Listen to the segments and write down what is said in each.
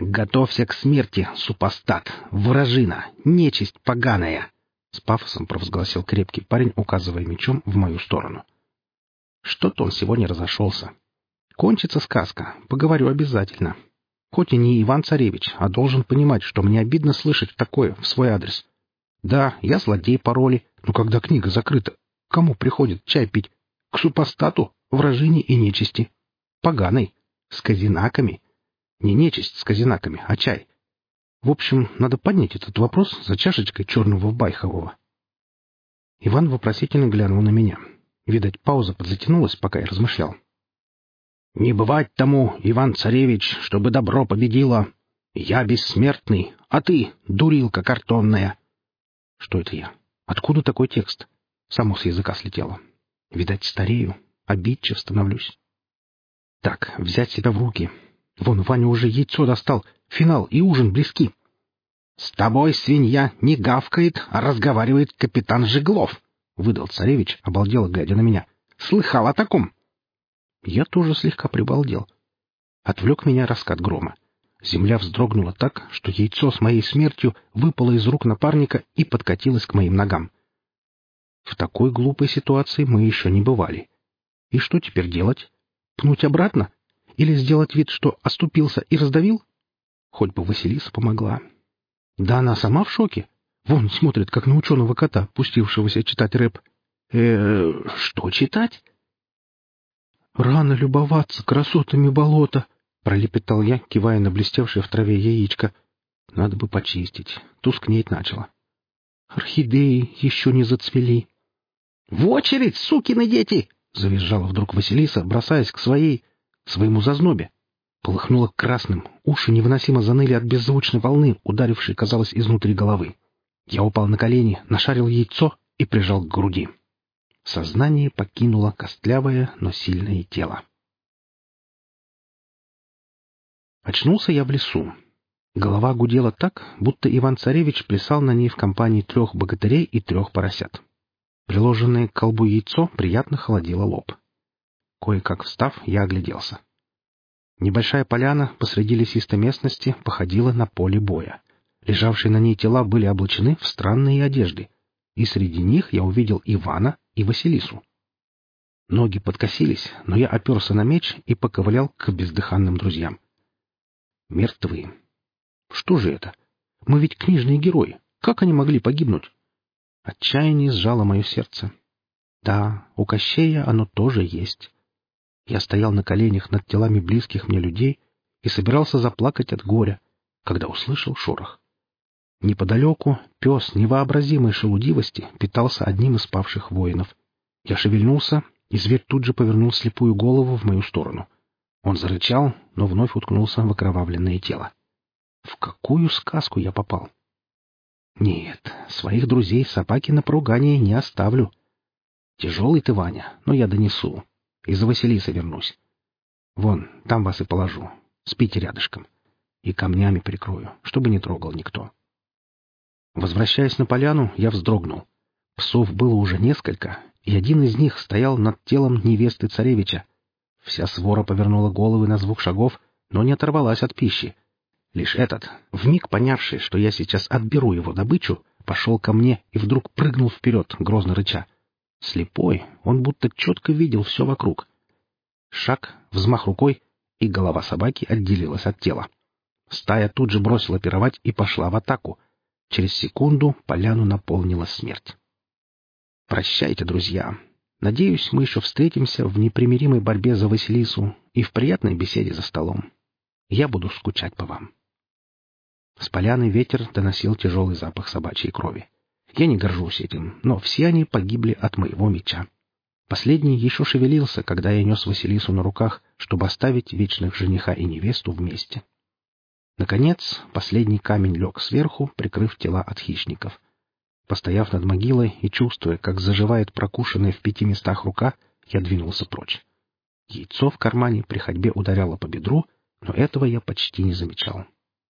«Готовься к смерти, супостат, вражина, нечисть поганая!» — с пафосом провозгласил крепкий парень, указывая мечом в мою сторону. Что-то он сегодня разошелся. Кончится сказка, поговорю обязательно. Хоть и не Иван-Царевич, а должен понимать, что мне обидно слышать такое в свой адрес. Да, я злодей по роли, но когда книга закрыта, к кому приходит чай пить? К супостату, вражине и нечисти. Поганой, с казинаками. Не нечисть с казинаками, а чай. В общем, надо поднять этот вопрос за чашечкой черного байхового. Иван вопросительно глянул на меня. Видать, пауза подзатянулась, пока я размышлял. «Не бывать тому, Иван-Царевич, чтобы добро победило. Я бессмертный, а ты — дурилка картонная». Что это я? Откуда такой текст? Само с языка слетело. Видать, старею, обидчив становлюсь. Так, взять себя в руки. Вон, Ваня уже яйцо достал. Финал и ужин близки. «С тобой, свинья, не гавкает, а разговаривает капитан Жиглов», — выдал царевич, обалдело глядя на меня. «Слыхал о таком?» Я тоже слегка прибалдел. Отвлек меня раскат грома. Земля вздрогнула так, что яйцо с моей смертью выпало из рук напарника и подкатилось к моим ногам. В такой глупой ситуации мы еще не бывали. И что теперь делать? Пнуть обратно? Или сделать вид, что оступился и раздавил? Хоть бы Василиса помогла. Да она сама в шоке. Вон смотрит, как на ученого кота, пустившегося читать рэп. Что читать? «Рано любоваться красотами болота», — пролепетал я, кивая на блестевшее в траве яичко. «Надо бы почистить. Тускнеть начало. Орхидеи еще не зацвели». «В очередь, сукины дети!» — завизжала вдруг Василиса, бросаясь к своему зазнобе. Полыхнуло красным, уши невыносимо заныли от беззвучной волны, ударившей, казалось, изнутри головы. Я упал на колени, нашарил яйцо и прижал к груди. Сознание покинуло костлявое, но сильное тело. Очнулся я в лесу. Голова гудела так, будто Иван-Царевич плясал на ней в компании 3 богатырей и 3 поросят. Приложенное к колбу яйцо приятно холодило лоб. Кое-как встав, я огляделся. Небольшая поляна посреди лесистой местности походила на поле боя. Лежавшие на ней тела были облачены в странные одежды, и среди них я увидел Ивана и Василису. Ноги подкосились, но я оперся на меч и поковылял к бездыханным друзьям. Мертвые. Что же это? Мы ведь книжные герои. Как они могли погибнуть? Отчаяние сжало мое сердце. Да, у Кощея оно тоже есть. Я стоял на коленях над телами близких мне людей и собирался заплакать от горя, когда услышал шорох. Неподалеку пес невообразимой шелудивости питался одним из павших воинов. Я шевельнулся, и зверь тут же повернул слепую голову в мою сторону. Он зарычал, но вновь уткнулся в окровавленное тело. В какую сказку я попал? Нет, своих друзей собаки на поругание не оставлю. Тяжелый ты, Ваня, но я донесу. И за Василисой вернусь. Вон, там вас и положу. Спите рядышком. И камнями прикрою, чтобы не трогал никто. Возвращаясь на поляну, я вздрогнул. Псов было уже несколько, и один из них стоял над телом невесты царевича. Вся свора повернула головы на звук шагов, но не оторвалась от пищи. Лишь этот, вмиг понявший, что я сейчас отберу его добычу, пошел ко мне и вдруг прыгнул вперед, грозно рыча. Слепой, он будто четко видел все вокруг. Шаг, взмах рукой, и голова собаки отделилась от тела. Стая тут же бросила пировать и пошла в атаку. Через секунду поляну наполнила смерть. Прощайте, друзья. Надеюсь, мы еще встретимся в непримиримой борьбе за Василису и в приятной беседе за столом. Я буду скучать по вам. С поляны ветер доносил тяжелый запах собачьей крови. Я не горжусь этим, но все они погибли от моего меча. Последний еще шевелился, когда я нес Василису на руках, чтобы оставить вечных жениха и невесту вместе. Наконец, последний камень лег сверху, прикрыв тела от хищников. Постояв над могилой и чувствуя, как заживает прокушенная в 5 местах рука, я двинулся прочь. Яйцо в кармане при ходьбе ударяло по бедру, но этого я почти не замечал.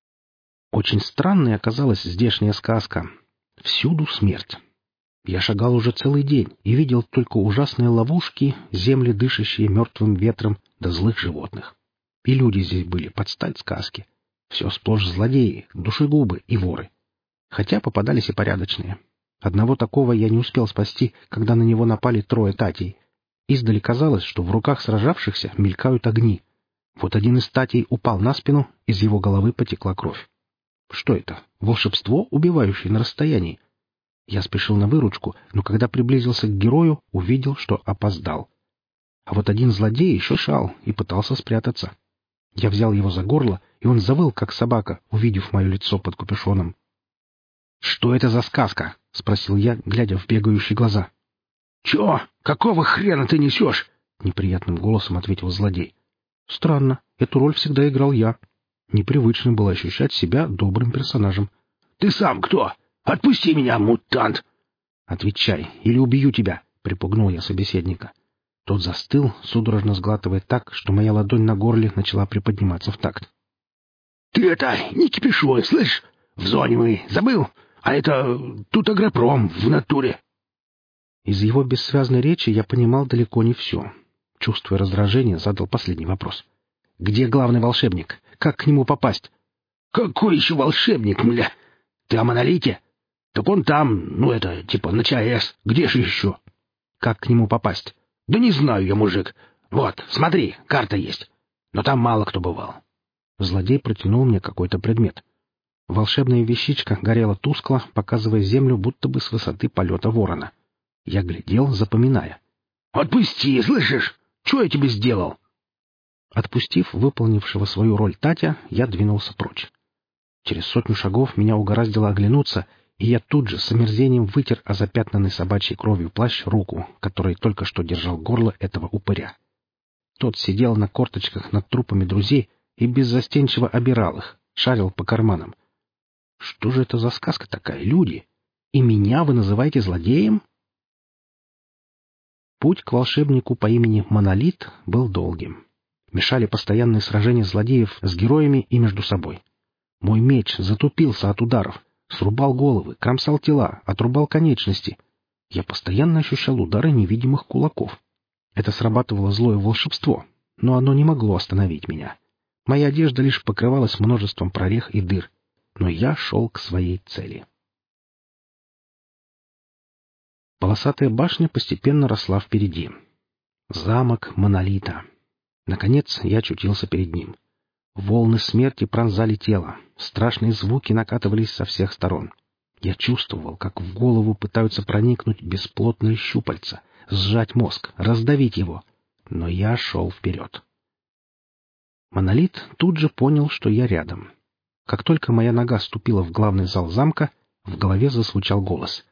Очень странной оказалась здешняя сказка. Всюду смерть. Я шагал уже целый день и видел только ужасные ловушки, земли, дышащие мертвым ветром, да злых животных. И люди здесь были под стать сказке. Все сплошь злодеи, душегубы и воры. Хотя попадались и порядочные. Одного такого я не успел спасти, когда на него напали 3 татей. Издали казалось, что в руках сражавшихся мелькают огни. Вот один из татей упал на спину, из его головы потекла кровь. Что это? Волшебство, убивающее на расстоянии? Я спешил на выручку, но когда приблизился к герою, увидел, что опоздал. А вот один злодей еще шал и пытался спрятаться. Я взял его за горло, и он завыл, как собака, увидев мое лицо под капюшоном. — Что это за сказка? — спросил я, глядя в бегающие глаза. — Чё? Какого хрена ты несешь? — неприятным голосом ответил злодей. — Странно, эту роль всегда играл я. Непривычно было ощущать себя добрым персонажем. — Ты сам кто? Отпусти меня, мутант! — Отвечай, или убью тебя! — припугнул я собеседника. Тот застыл, судорожно сглатывая так, что моя ладонь на горле начала приподниматься в такт. — Ты это, не кипишуй, слышь? В зоне мы, забыл? А это тут агропром в натуре. Из его бессвязной речи я понимал далеко не все. Чувствуя раздражение, задал последний вопрос. — Где главный волшебник? Как к нему попасть? — Какой еще волшебник, мля? Ты о Монолите? Так он там, типа на ЧАЭС. Где же еще? — Как к нему попасть? — Да не знаю я, мужик. Вот, смотри, карта есть. Но там мало кто бывал. Злодей протянул мне какой-то предмет. Волшебная вещичка горела тускло, показывая землю будто бы с высоты полета ворона. Я глядел, запоминая. — Отпусти, слышишь? Что я тебе сделал? Отпустив выполнившего свою роль Татя, я двинулся прочь. Через 100 шагов меня угораздило оглянуться, и я тут же с омерзением вытер о запятнанный собачьей кровью плащ руку, которой только что держал горло этого упыря. Тот сидел на корточках над трупами друзей и беззастенчиво обирал их, шарил по карманам. Что же это за сказка такая, люди? И меня вы называете злодеем? Путь к волшебнику по имени Монолит был долгим. Мешали постоянные сражения злодеев с героями и между собой. Мой меч затупился от ударов, срубал головы, кромсал тела, отрубал конечности. Я постоянно ощущал удары невидимых кулаков. Это срабатывало злое волшебство, но оно не могло остановить меня. Моя одежда лишь покрывалась множеством прорех и дыр, но я шел к своей цели. Полосатая башня постепенно росла впереди. Замок Монолита. Наконец я очутился перед ним. Волны смерти пронзали тело, страшные звуки накатывались со всех сторон. Я чувствовал, как в голову пытаются проникнуть бесплотные щупальца, сжать мозг, раздавить его. Но я шел вперед. Монолит тут же понял, что я рядом. Как только моя нога ступила в главный зал замка, в голове зазвучал голос.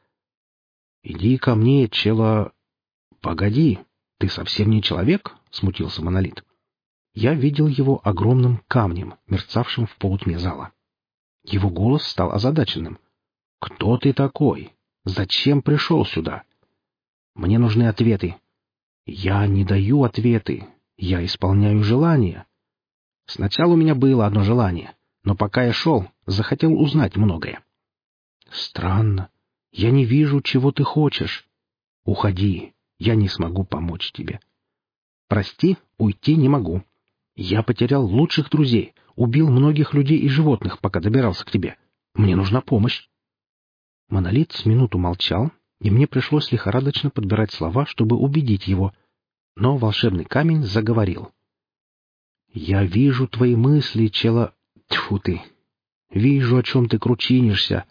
— Иди ко мне, чела... — Погоди, ты совсем не человек? — смутился Монолит. Я видел его огромным камнем, мерцавшим в полутьме зала. Его голос стал озадаченным. — Кто ты такой? Зачем пришел сюда? — Мне нужны ответы. — Я не даю ответы. Я исполняю желания. Сначала у меня было одно желание, но пока я шел, захотел узнать многое. — Странно. Я не вижу, чего ты хочешь. Уходи, я не смогу помочь тебе. Прости, уйти не могу. Я потерял лучших друзей, убил многих людей и животных, пока добирался к тебе. Мне нужна помощь. Монолит с минуту молчал, и мне пришлось лихорадочно подбирать слова, чтобы убедить его. Но волшебный камень заговорил. — Я вижу твои мысли, чела... Тьфу ты! Вижу, о чем ты кручинишься.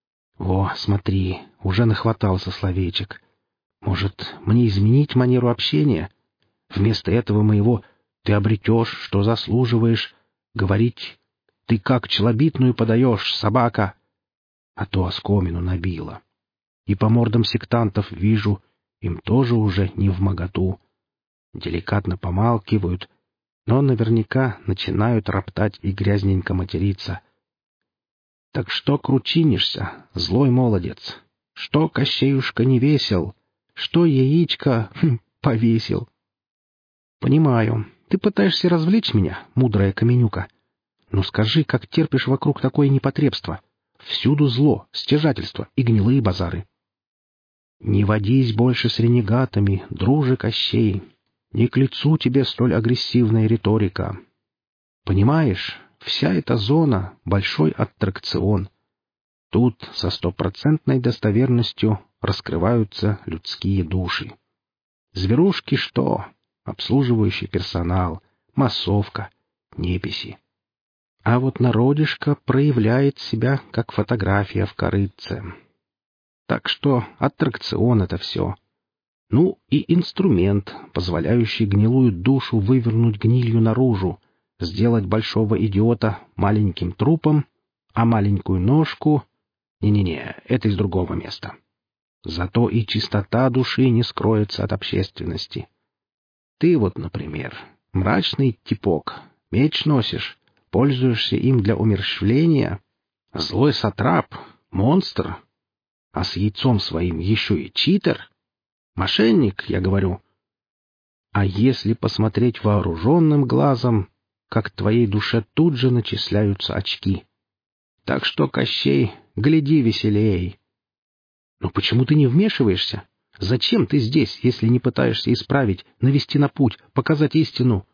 О, смотри, уже нахватался словечек. Может, мне изменить манеру общения? Вместо этого моего «ты обретешь, что заслуживаешь» говорить «ты как челобитную подаешь, собака», а то оскомину набило. И по мордам сектантов вижу, им тоже уже не вмоготу. Деликатно помалкивают, но наверняка начинают роптать и грязненько материться. Так что кручинишься, злой молодец? Что Кощеюшка не весел? Что яичко повесил? Понимаю, ты пытаешься развлечь меня, мудрая Каменюка. Но скажи, как терпишь вокруг такое непотребство? Всюду зло, стяжательство и гнилые базары. Не водись больше с ренегатами, друже Кощей. Не к лицу тебе столь агрессивная риторика. Понимаешь, Вся эта зона — большой аттракцион. Тут со 100% достоверностью раскрываются людские души. Зверушки что? Обслуживающий персонал, массовка, неписи. А вот народишко проявляет себя, как фотография в корытце. Так что аттракцион — это все. Ну и инструмент, позволяющий гнилую душу вывернуть гнилью наружу, сделать большого идиота маленьким трупом, а маленькую ножку... Не-не-не, это из другого места. Зато и чистота души не скроется от общественности. Ты вот, например, мрачный типок, меч носишь, пользуешься им для умерщвления, злой сатрап, монстр, а с яйцом своим еще и читер, мошенник, я говорю. А если посмотреть вооруженным глазом, как твоей душе тут же начисляются очки. Так что, Кощей, гляди веселей. Но почему ты не вмешиваешься? Зачем ты здесь, если не пытаешься исправить, навести на путь, показать истину?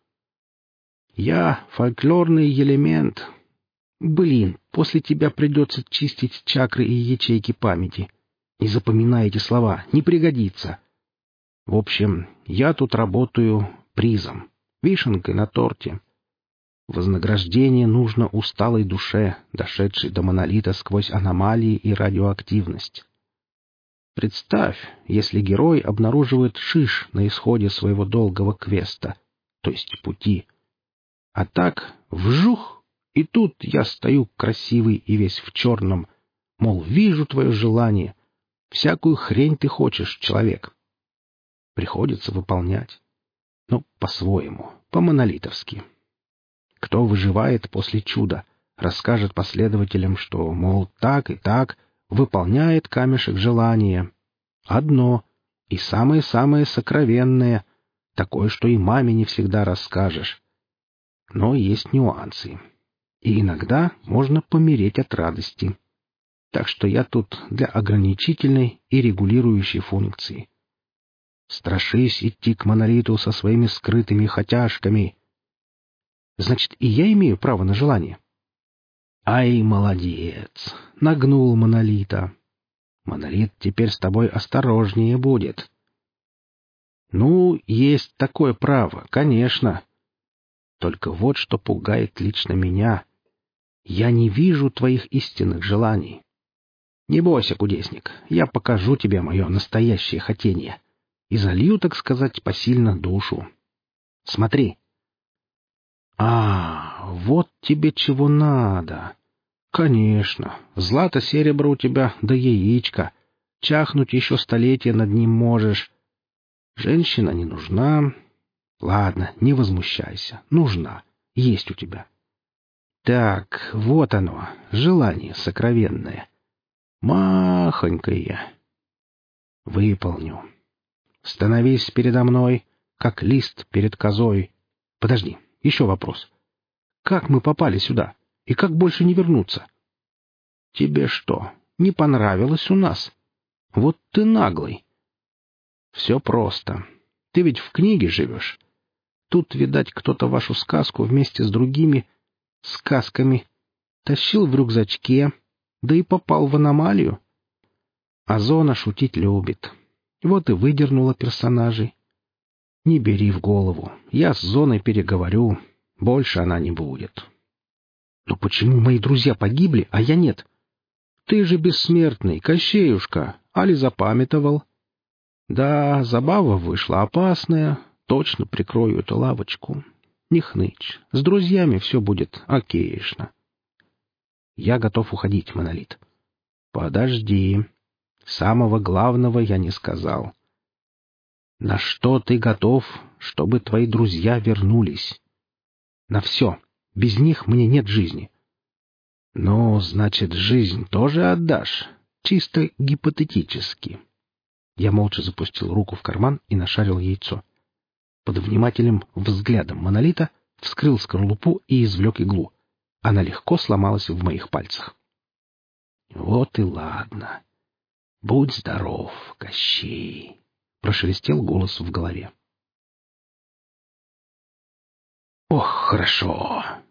Я фольклорный элемент. Блин, после тебя придется чистить чакры и ячейки памяти. Не запоминай эти слова, не пригодится. В общем, я тут работаю призом, вишенкой на торте. Вознаграждение нужно усталой душе, дошедшей до монолита сквозь аномалии и радиоактивность. Представь, если герой обнаруживает шиш на исходе своего долгого квеста, то есть пути. А так, вжух, и тут я стою красивый и весь в черном, мол, вижу твое желание, всякую хрень ты хочешь, человек. Приходится выполнять. Но по-своему, по-монолитовски. Кто выживает после чуда, расскажет последователям, что, мол, так и так выполняет камешек желания. Одно, и самое-самое сокровенное, такое, что и маме не всегда расскажешь. Но есть нюансы. И иногда можно помереть от радости. Так что я тут для ограничительной и регулирующей функции. Страшись идти к монолиту со своими скрытыми хотяшками. Значит, и я имею право на желание? Ай, молодец! Нагнул монолита. Монолит теперь с тобой осторожнее будет. Ну, есть такое право, конечно. Только вот что пугает лично меня. Я не вижу твоих истинных желаний. Не бойся, кудесник, я покажу тебе мое настоящее хотение и залью, так сказать, посильно душу. Смотри. Вот тебе чего надо. Конечно, злато-серебро у тебя, да яичко. Чахнуть еще столетия над ним можешь. Женщина не нужна. Ладно, не возмущайся. Нужна. Есть у тебя. Так, вот оно, желание сокровенное. Махонькое. Выполню. Становись передо мной, как лист перед козой. Подожди, еще вопрос. Как мы попали сюда? И как больше не вернуться? Тебе что, не понравилось у нас? Вот ты наглый. Все просто. Ты ведь в книге живешь. Тут, видать, кто-то вашу сказку вместе с другими сказками тащил в рюкзачке, да и попал в аномалию. А зона шутить любит. Вот и выдернула персонажей. Не бери в голову. Я с зоной переговорю. Больше она не будет. Но почему мои друзья погибли, а я нет? Ты же бессмертный, Кощеюшка, али запамятовал? Да, забава вышла опасная. Точно прикрою эту лавочку. Не хнычь. С друзьями все будет окейшно. Я готов уходить, монолит. Подожди. Самого главного я не сказал. На что ты готов, чтобы твои друзья вернулись? На все. Без них мне нет жизни. Ну, значит, жизнь тоже отдашь. Чисто гипотетически. Я молча запустил руку в карман и нашарил яйцо. Под внимательным взглядом монолита вскрыл скорлупу и извлек иглу. Она легко сломалась в моих пальцах. Вот и ладно. Будь здоров, Кощей. Прошелестел голос в голове. Ох, хорошо.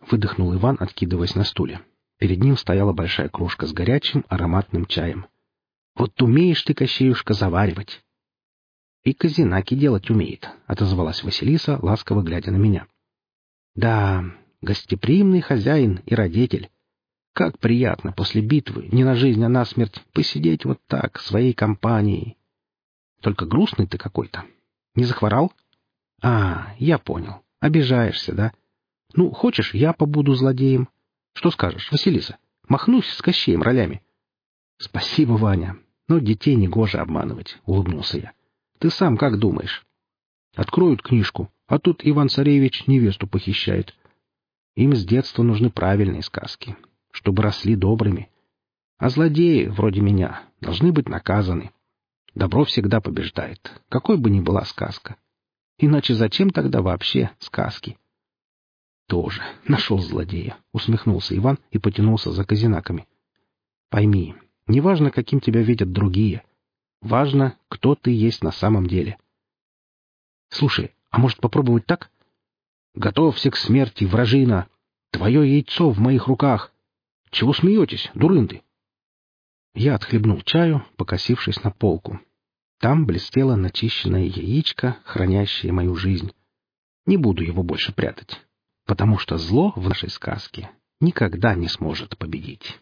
— выдохнул Иван, откидываясь на стуле. Перед ним стояла большая кружка с горячим ароматным чаем. «Вот умеешь ты, Кощеюшка, заваривать!» «И казинаки делать умеет», — отозвалась Василиса, ласково глядя на меня. «Да, гостеприимный хозяин и родитель. Как приятно после битвы, не на жизнь, а на смерть, посидеть вот так, своей компанией. Только грустный ты какой-то. Не захворал? А, я понял. Обижаешься, да? Ну, хочешь, я побуду злодеем? Что скажешь, Василиса? Махнусь с Кощеем ролями». «Спасибо, Ваня. Но детей негоже обманывать», — улыбнулся я. «Ты сам как думаешь?» «Откроют книжку, а тут Иван-царевич невесту похищает. Им с детства нужны правильные сказки, чтобы росли добрыми. А злодеи, вроде меня, должны быть наказаны. Добро всегда побеждает, какой бы ни была сказка. Иначе зачем тогда вообще сказки?» «Тоже нашел злодея», — усмехнулся Иван и потянулся за казинаками. «Пойми, неважно, каким тебя видят другие. Важно, кто ты есть на самом деле. Слушай, а может попробовать так? Готовься к смерти, вражина! Твое яйцо в моих руках! Чего смеетесь, дурынды?» Я отхлебнул чаю, покосившись на полку. Там блестело начищенное яичко, хранящее мою жизнь. Не буду его больше прятать, потому что зло в нашей сказке никогда не сможет победить.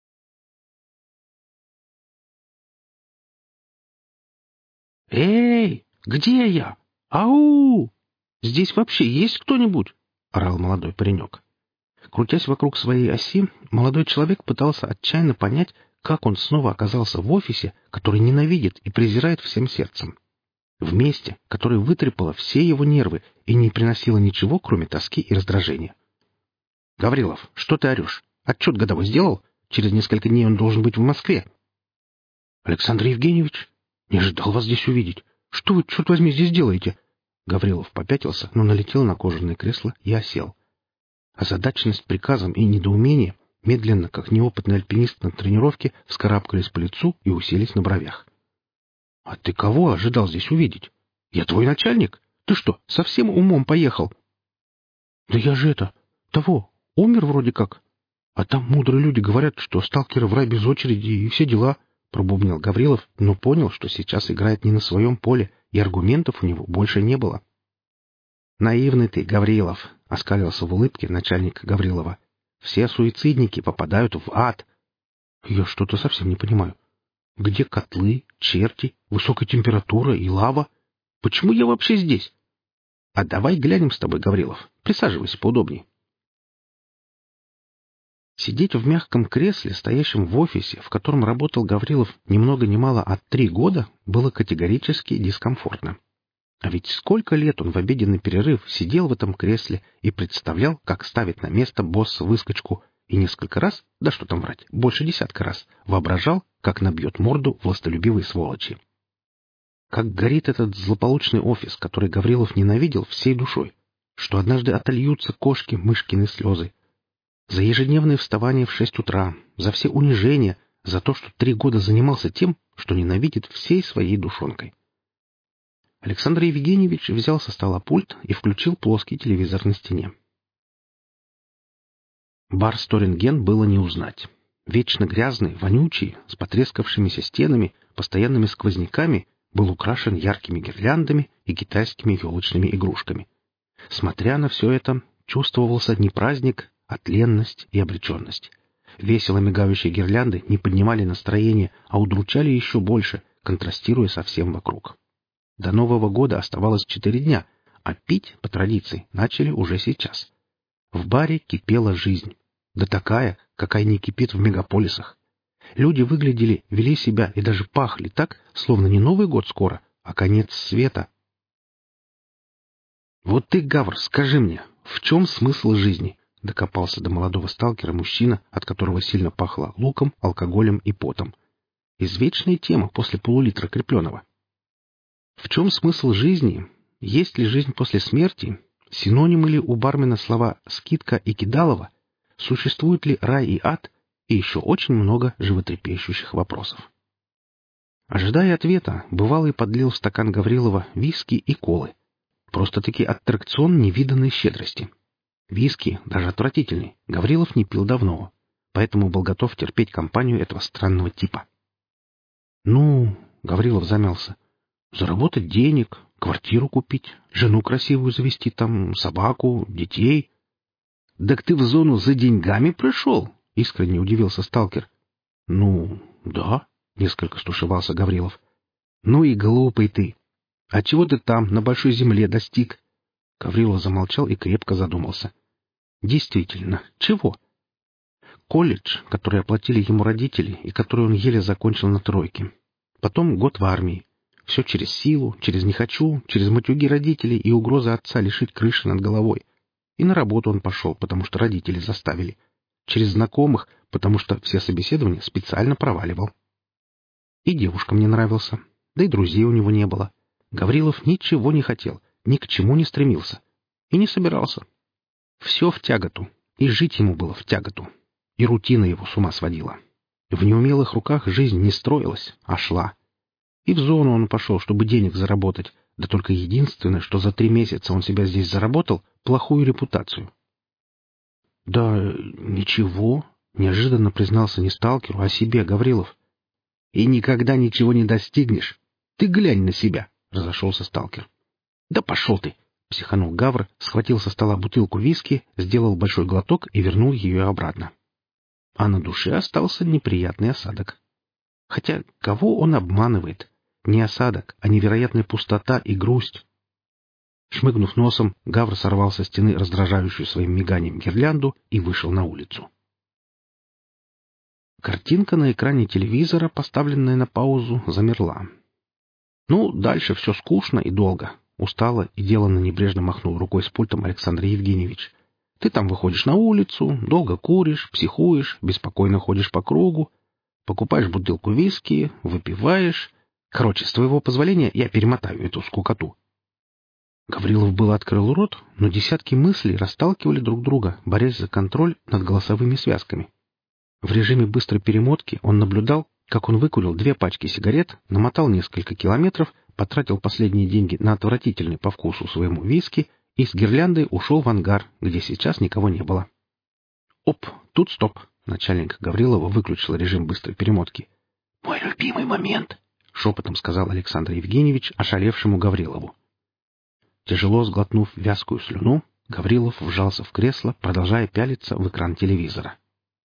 «Эй, где я? Ау! Здесь вообще есть кто-нибудь?» — орал молодой паренек. Крутясь вокруг своей оси, молодой человек пытался отчаянно понять, как он снова оказался в офисе, который ненавидит и презирает всем сердцем. В месте, которое вытрепало все его нервы и не приносило ничего, кроме тоски и раздражения. «Гаврилов, что ты орешь? Отчет годовой сделал? Через несколько дней он должен быть в Москве». «Александр Евгеньевич, не ожидал вас здесь увидеть. Что вы, черт возьми, здесь делаете?» Гаврилов попятился, но налетел на кожаное кресло и осел. Озадаченность приказом и недоумение медленно, как неопытный альпинист на тренировке, вскарабкались по лицу и уселись на бровях. «А ты кого ожидал здесь увидеть? Я твой начальник? Ты что, совсем умом поехал?» «Да я же того, умер вроде как. А там мудрые люди говорят, что сталкеры в рай без очереди и все дела», — пробубнил Гаврилов, но понял, что сейчас играет не на своем поле, и аргументов у него больше не было. «Наивный ты, Гаврилов», — оскалился в улыбке начальник Гаврилова. «Все суицидники попадают в ад». «Я что-то совсем не понимаю. Где котлы, черти, высокая температура и лава? Почему я вообще здесь? А давай глянем с тобой, Гаврилов. Присаживайся поудобнее». Сидеть в мягком кресле, стоящем в офисе, в котором работал Гаврилов ни много ни мало, а 3 года, было категорически дискомфортно. А ведь сколько лет он в обеденный перерыв сидел в этом кресле и представлял, как ставит на место босса-выскочку, и несколько раз, да что там врать, больше десятка раз, воображал, как набьет морду властолюбивой сволочи. Как горит этот злополучный офис, который Гаврилов ненавидел всей душой, что однажды отольются кошки мышкины слезы. За ежедневное вставание в 6 утра, за все унижения, за то, что 3 года занимался тем, что ненавидит всей своей душонкой. Александр Евгеньевич взял со стола пульт и включил плоский телевизор на стене. Бар «Сторинген» было не узнать. Вечно грязный, вонючий, с потрескавшимися стенами, постоянными сквозняками, был украшен яркими гирляндами и китайскими елочными игрушками. Смотря на все это, чувствовался не праздник, а тленность и обреченность. Весело мигающие гирлянды не поднимали настроение, а удручали еще больше, контрастируя со всем вокруг. До Нового года оставалось 4 дня, а пить, по традиции, начали уже сейчас. В баре кипела жизнь. Да такая, какая не кипит в мегаполисах. Люди выглядели, вели себя и даже пахли так, словно не Новый год скоро, а конец света. «Вот ты, Гавр, скажи мне, в чем смысл жизни?» — докопался до молодого сталкера мужчина, от которого сильно пахло луком, алкоголем и потом. Извечная тема после полулитра крепленого. В чем смысл жизни? Есть ли жизнь после смерти? Синонимы ли у бармена слова «скидка» и «кидалово»? Существует ли рай и ад? И еще очень много животрепещущих вопросов. Ожидая ответа, бывалый подлил в стакан Гаврилова виски и колы. Просто-таки аттракцион невиданной щедрости. Виски, даже отвратительный, Гаврилов не пил давно, поэтому был готов терпеть компанию этого странного типа. «Ну...» — Гаврилов замялся. «Заработать денег, квартиру купить, жену красивую завести, там, собаку, детей». «Так ты в зону за деньгами пришел?» — искренне удивился сталкер. «Ну, да», — несколько стушевался Гаврилов. «Ну и глупый ты! А чего ты там, на большой земле, достиг?» Гаврилов замолчал и крепко задумался. «Действительно, чего?» Колледж, который оплатили ему родители и который он еле закончил на тройке. Потом год в армии. Все через силу, через «не хочу», через матюги родителей и угрозы отца лишить крыши над головой. И на работу он пошел, потому что родители заставили. Через знакомых, потому что все собеседования специально проваливал. И девушкам не нравился, да и друзей у него не было. Гаврилов ничего не хотел, ни к чему не стремился. И не собирался. Все в тяготу. И жить ему было в тяготу. И рутина его с ума сводила. В неумелых руках жизнь не строилась, а шла. И в зону он пошел, чтобы денег заработать, да только единственное, что за 3 месяца он себя здесь заработал, плохую репутацию. «Да ничего», — неожиданно признался не сталкеру, а себе Гаврилов. «И никогда ничего не достигнешь. Ты глянь на себя», — разошелся сталкер. «Да пошел ты!» — психанул Гавр, схватил со стола бутылку виски, сделал большой глоток и вернул ее обратно. А на душе остался неприятный осадок. Хотя кого он обманывает? Не осадок, а невероятная пустота и грусть. Шмыгнув носом, Гавр сорвал со стены раздражающую своим миганием гирлянду и вышел на улицу. Картинка на экране телевизора, поставленная на паузу, замерла. Ну, дальше все скучно и долго. Устало и деланно небрежно махнул рукой с пультом Александр Евгеньевич. Ты там выходишь на улицу, долго куришь, психуешь, беспокойно ходишь по кругу, покупаешь бутылку виски, выпиваешь. Короче, с твоего позволения я перемотаю эту скукоту. Гаврилов было открыл рот, но десятки мыслей расталкивали друг друга, борясь за контроль над голосовыми связками. В режиме быстрой перемотки он наблюдал, как он выкурил 2 пачки сигарет, намотал несколько километров, потратил последние деньги на отвратительный по вкусу своему виски и с гирляндой ушел в ангар, где сейчас никого не было. «Оп, тут стоп!» — начальник Гаврилова выключил режим быстрой перемотки. «Мой любимый момент!» — шепотом сказал Александр Евгеньевич ошалевшему Гаврилову. Тяжело сглотнув вязкую слюну, Гаврилов вжался в кресло, продолжая пялиться в экран телевизора.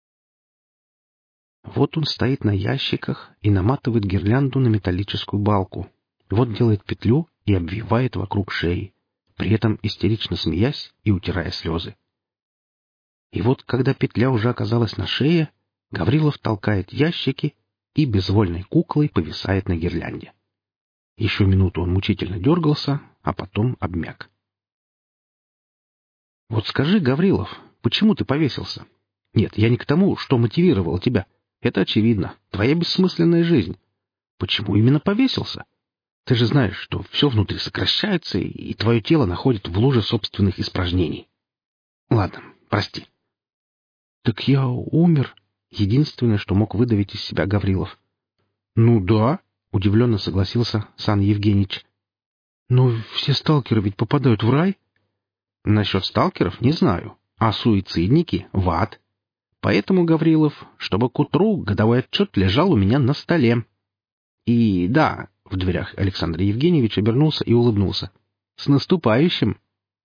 Вот он стоит на ящиках и наматывает гирлянду на металлическую балку. Вот делает петлю и обвивает вокруг шеи, при этом истерично смеясь и утирая слезы. И вот, когда петля уже оказалась на шее, Гаврилов толкает ящики и безвольной куклой повисает на гирлянде. Еще минуту он мучительно дергался, а потом обмяк. «Вот скажи, Гаврилов, почему ты повесился? Нет, я не к тому, что мотивировало тебя. Это очевидно. Твоя бессмысленная жизнь. Почему именно повесился? Ты же знаешь, что все внутри сокращается, и твое тело находит в луже собственных испражнений. Ладно, прости». «Так я умер», — единственное, что мог выдавить из себя Гаврилов. «Ну да», — удивленно согласился Сан Евгеньевич. «Но все сталкеры ведь попадают в рай?» «Насчет сталкеров не знаю, а суицидники — в ад. Поэтому, Гаврилов, чтобы к утру годовой отчет лежал у меня на столе. И да», — в дверях Александр Евгеньевич обернулся и улыбнулся. «С наступающим!»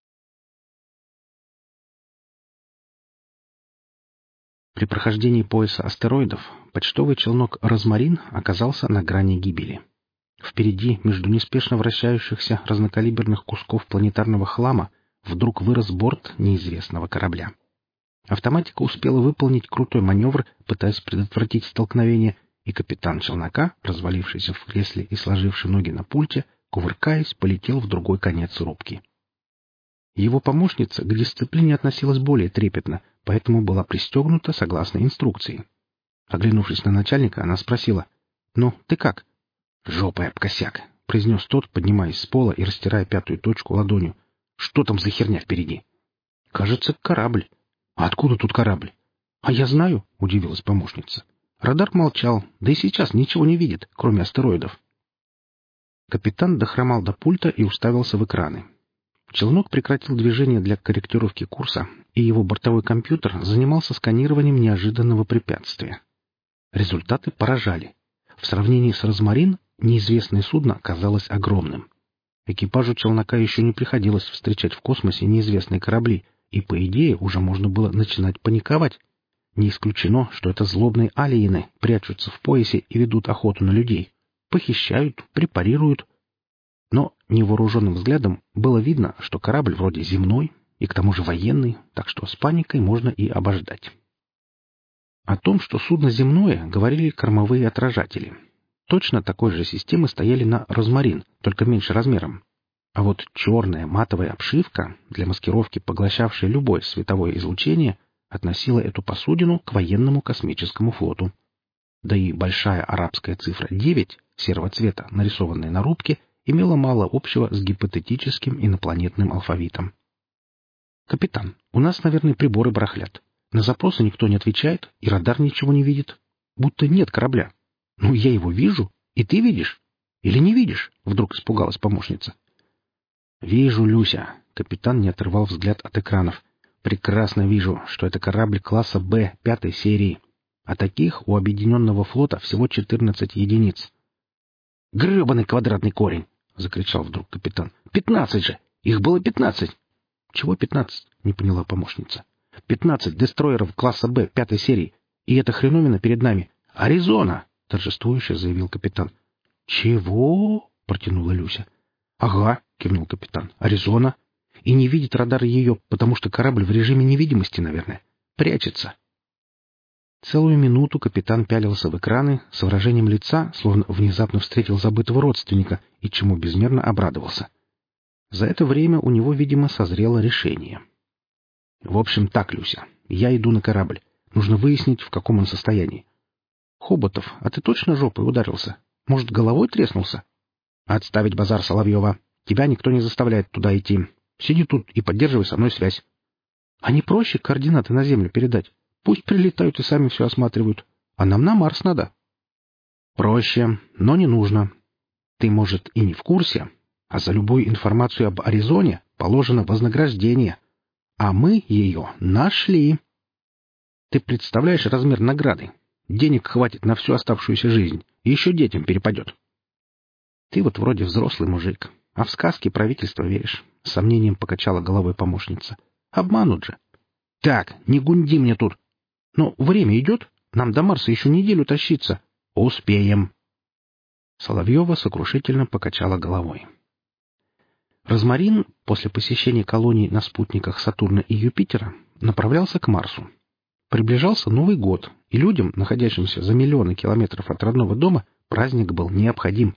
При прохождении пояса астероидов почтовый челнок «Розмарин» оказался на грани гибели. Впереди, между неспешно вращающихся разнокалиберных кусков планетарного хлама, вдруг вырос борт неизвестного корабля. Автоматика успела выполнить крутой маневр, пытаясь предотвратить столкновение, и капитан челнока, развалившийся в кресле и сложивший ноги на пульте, кувыркаясь, полетел в другой конец рубки. Его помощница к дисциплине относилась более трепетно, поэтому была пристегнута согласно инструкции. Оглянувшись на начальника, она спросила: «Ну, ты как?» «Жопой об косяк», — произнес тот, поднимаясь с пола и растирая 5-ю точку ладонью. «Что там за херня впереди?» «Кажется, корабль». «А откуда тут корабль?» «А я знаю», — удивилась помощница. Радар молчал, да и сейчас ничего не видит, кроме астероидов. Капитан дохромал до пульта и уставился в экраны. Челнок прекратил движение для корректировки курса и его бортовой компьютер занимался сканированием неожиданного препятствия. Результаты поражали. В сравнении с «Розмарин» неизвестное судно казалось огромным. Экипажу челнока еще не приходилось встречать в космосе неизвестные корабли, и, по идее, уже можно было начинать паниковать. Не исключено, что это злобные алиены прячутся в поясе и ведут охоту на людей. Похищают, препарируют. Но невооруженным взглядом было видно, что корабль вроде земной и к тому же военный, так что с паникой можно и обождать. О том, что судно земное, говорили кормовые отражатели. Точно такой же системы стояли на «Розмарин», только меньше размером. А вот черная матовая обшивка, для маскировки поглощавшая любое световое излучение, относила эту посудину к военному космическому флоту. Да и большая арабская цифра 9 серого цвета, нарисованная на рубке, имела мало общего с гипотетическим инопланетным алфавитом. «Капитан, у нас, наверное, приборы барахлят. На запросы никто не отвечает, и радар ничего не видит. Будто нет корабля. Ну, я его вижу, и ты видишь. Или не видишь?» — вдруг испугалась помощница. «Вижу, Люся», — капитан не отрывал взгляд от экранов. «Прекрасно вижу, что это корабль класса «Б» 5-й серии. А таких у Объединенного флота всего 14 единиц». «Гребаный квадратный корень!» — закричал вдруг капитан. 15 же! Их было 15!» «Чего 15?» — не поняла помощница. 15 дестройеров класса «Б» 5-й серии. И эта хреновина перед нами. Аризона!» — торжествующе заявил капитан. «Чего?» — протянула Люся. «Ага», — кивнул капитан. «Аризона. И не видит радар ее, потому что корабль в режиме невидимости, наверное. Прячется». Целую минуту капитан пялился в экраны с выражением лица, словно внезапно встретил забытого родственника, и чему безмерно обрадовался. За это время у него, видимо, созрело решение. «В общем так, Люся, я иду на корабль. Нужно выяснить, в каком он состоянии». «Хоботов, а ты точно жопой ударился? Может, головой треснулся?» «Отставить базар, Соловьева. Тебя никто не заставляет туда идти. Сиди тут и поддерживай со мной связь». «А не проще координаты на Землю передать? Пусть прилетают и сами все осматривают. А нам на Марс надо». «Проще, но не нужно. Ты, может, и не в курсе, а за любую информацию об Аризоне положено вознаграждение. А мы ее нашли. Ты представляешь размер награды? Денег хватит на всю оставшуюся жизнь, и еще детям перепадет». «Ты вот вроде взрослый мужик, а в сказки правительства веришь», — с сомнением покачала головой помощница. «Обманут же». «Так, не гунди мне тут. Но время идет, нам до Марса еще неделю тащиться. Успеем». Соловьева сокрушительно покачала головой. «Розмарин» после посещения колоний на спутниках Сатурна и Юпитера направлялся к Марсу. Приближался Новый год, и людям, находящимся за миллионы километров от родного дома, праздник был необходим.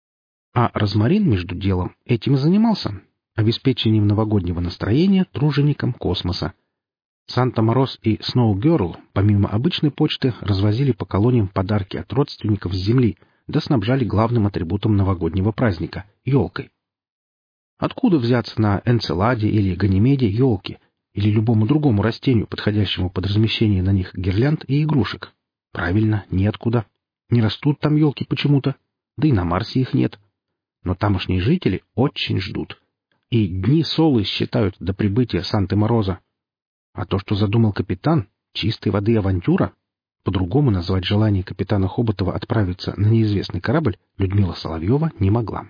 А «Розмарин» между делом этим и занимался, обеспечением новогоднего настроения труженикам космоса. Санта-Мороз и Сноу-Герл, помимо обычной почты, развозили по колониям подарки от родственников с Земли, да снабжали главным атрибутом новогоднего праздника — елкой. Откуда взяться на Энцеладе или Ганимеде елки, или любому другому растению, подходящему под размещение на них гирлянд и игрушек? Правильно, неоткуда. Не растут там елки почему-то, да и на Марсе их нет. Но тамошние жители очень ждут. И дни Солы считают до прибытия Санты-Мороза. А то, что задумал капитан, чистой воды авантюра, по-другому назвать желание капитана Хоботова отправиться на неизвестный корабль, Людмила Соловьева не могла.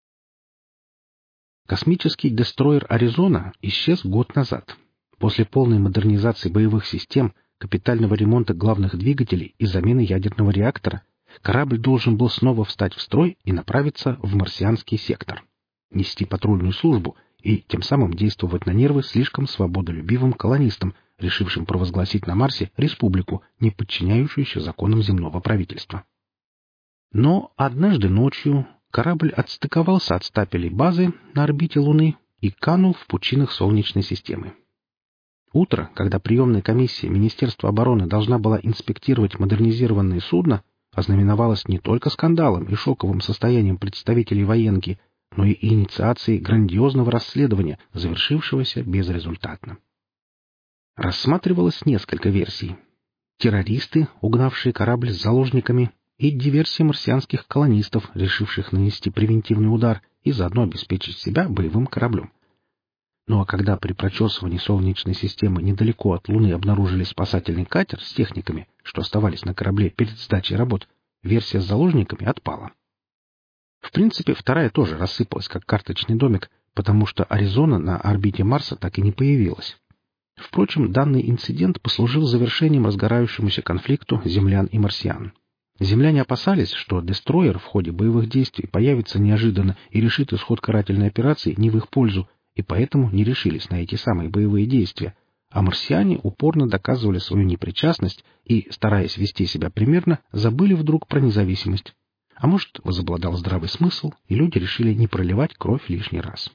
Космический дестройер «Аризона» исчез год назад, после полной модернизации боевых систем, капитального ремонта главных двигателей и замены ядерного реактора. Корабль должен был снова встать в строй и направиться в марсианский сектор, нести патрульную службу и тем самым действовать на нервы слишком свободолюбивым колонистам, решившим провозгласить на Марсе республику, не подчиняющуюся законам земного правительства. Но однажды ночью корабль отстыковался от стапелей базы на орбите Луны и канул в пучинах Солнечной системы. Утро, когда приемная комиссия Министерства обороны должна была инспектировать модернизированное судно, ознаменовалось не только скандалом и шоковым состоянием представителей военки, но и инициацией грандиозного расследования, завершившегося безрезультатно. Рассматривалось несколько версий. Террористы, угнавшие корабль с заложниками, и диверсия марсианских колонистов, решивших нанести превентивный удар и заодно обеспечить себя боевым кораблем. Ну а когда при прочесывании Солнечной системы недалеко от Луны обнаружили спасательный катер с техниками, что оставались на корабле перед сдачей работ, версия с заложниками отпала. В принципе, вторая тоже рассыпалась как карточный домик, потому что Аризона на орбите Марса так и не появилась. Впрочем, данный инцидент послужил завершением разгорающемуся конфликту землян и марсиан. Земляне опасались, что дестройер в ходе боевых действий появится неожиданно и решит исход карательной операции не в их пользу, и поэтому не решились на эти самые боевые действия, а марсиане упорно доказывали свою непричастность и, стараясь вести себя примерно, забыли вдруг про независимость. А может, возобладал здравый смысл, и люди решили не проливать кровь лишний раз.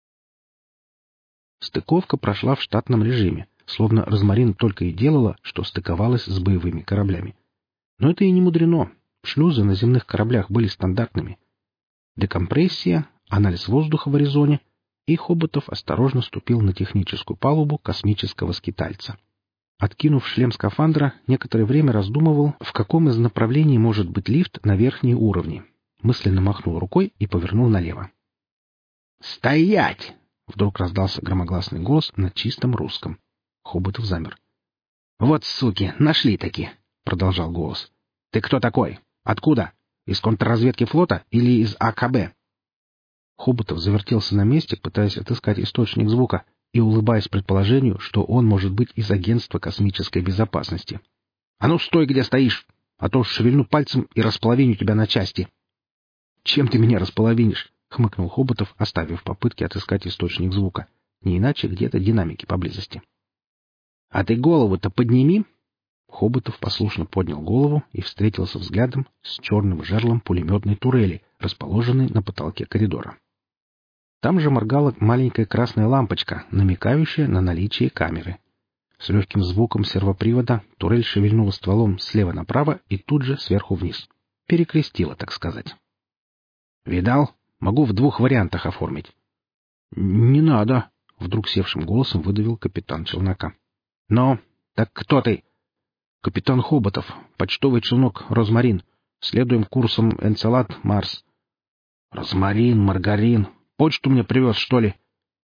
Стыковка прошла в штатном режиме, словно Розмарин только и делала, что стыковалась с боевыми кораблями. Но это и не мудрено. Шлюзы на земных кораблях были стандартными. Декомпрессия, анализ воздуха в Аризоне, и Хоботов осторожно ступил на техническую палубу космического скитальца. Откинув шлем скафандра, некоторое время раздумывал, в каком из направлений может быть лифт на верхние уровни. Мысленно махнул рукой и повернул налево. «Стоять!» — вдруг раздался громогласный голос на чистом русском. Хоботов замер. «Вот суки, нашли-таки!» — продолжал голос. «Ты кто такой? Откуда? Из контрразведки флота или из АКБ?» Хоботов завертелся на месте, пытаясь отыскать источник звука и улыбаясь предположению, что он может быть из агентства космической безопасности. «А ну, стой, где стоишь, а то шевельну пальцем и располовиню тебя на части». «Чем ты меня располовинишь?» — хмыкнул Хоботов, оставив попытки отыскать источник звука. Не иначе где-то динамики поблизости. «А ты голову-то подними!» Хоботов послушно поднял голову и встретился взглядом с черным жерлом пулеметной турели, расположенной на потолке коридора. Там же моргала маленькая красная лампочка, намекающая на наличие камеры. С легким звуком сервопривода турель шевельнула стволом слева направо и тут же сверху вниз. Перекрестила, так сказать. «Видал? Могу в 2 вариантах оформить». «Не надо», — вдруг севшим голосом выдавил капитан челнока. «Но, так кто ты?» «Капитан Хоботов, почтовый челнок «Розмарин». Следуем курсом Энцелад, Марс». «Розмарин, маргарин. Почту мне привез, что ли?»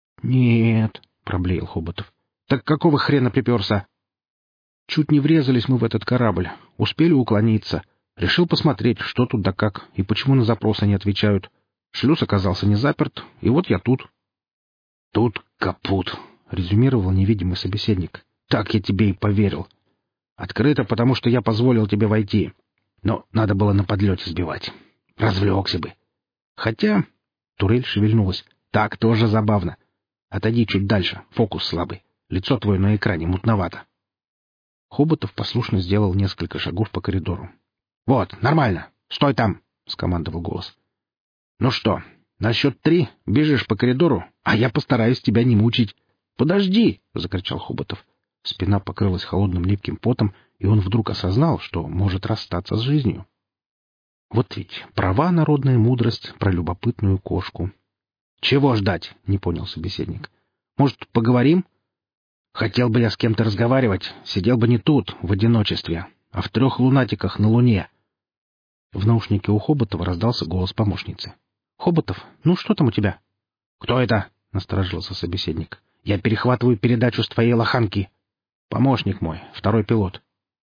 «Нет», — проблеял Хоботов. «Так какого хрена приперся?» «Чуть не врезались мы в этот корабль. Успели уклониться. Решил посмотреть, что тут да как, и почему на запросы не отвечают. Шлюз оказался не заперт, и вот я тут». «Тут капут», — резюмировал невидимый собеседник. «Так я тебе и поверил. Открыто, потому что я позволил тебе войти. Но надо было на подлете сбивать. Развлекся бы. Хотя...» Турель шевельнулась. «Так тоже забавно. Отойди чуть дальше, фокус слабый. Лицо твое на экране мутновато». Хоботов послушно сделал несколько шагов по коридору. «Вот, нормально. Стой там!» — скомандовал голос. «Ну что, на счет 3 бежишь по коридору, а я постараюсь тебя не мучить». «Подожди!» — закричал Хоботов. Спина покрылась холодным липким потом, и он вдруг осознал, что может расстаться с жизнью. Вот ведь права народная мудрость про любопытную кошку. «Чего ждать?» — не понял собеседник. «Может, поговорим?» «Хотел бы я с кем-то разговаривать, сидел бы не тут, в одиночестве, а в 3 лунатиках на Луне». В наушнике у Хоботова раздался голос помощницы. «Хоботов, ну что там у тебя?» «Кто это?» — насторожился собеседник. «Я перехватываю передачу с твоей лоханки». «Помощник мой, 2-й пилот».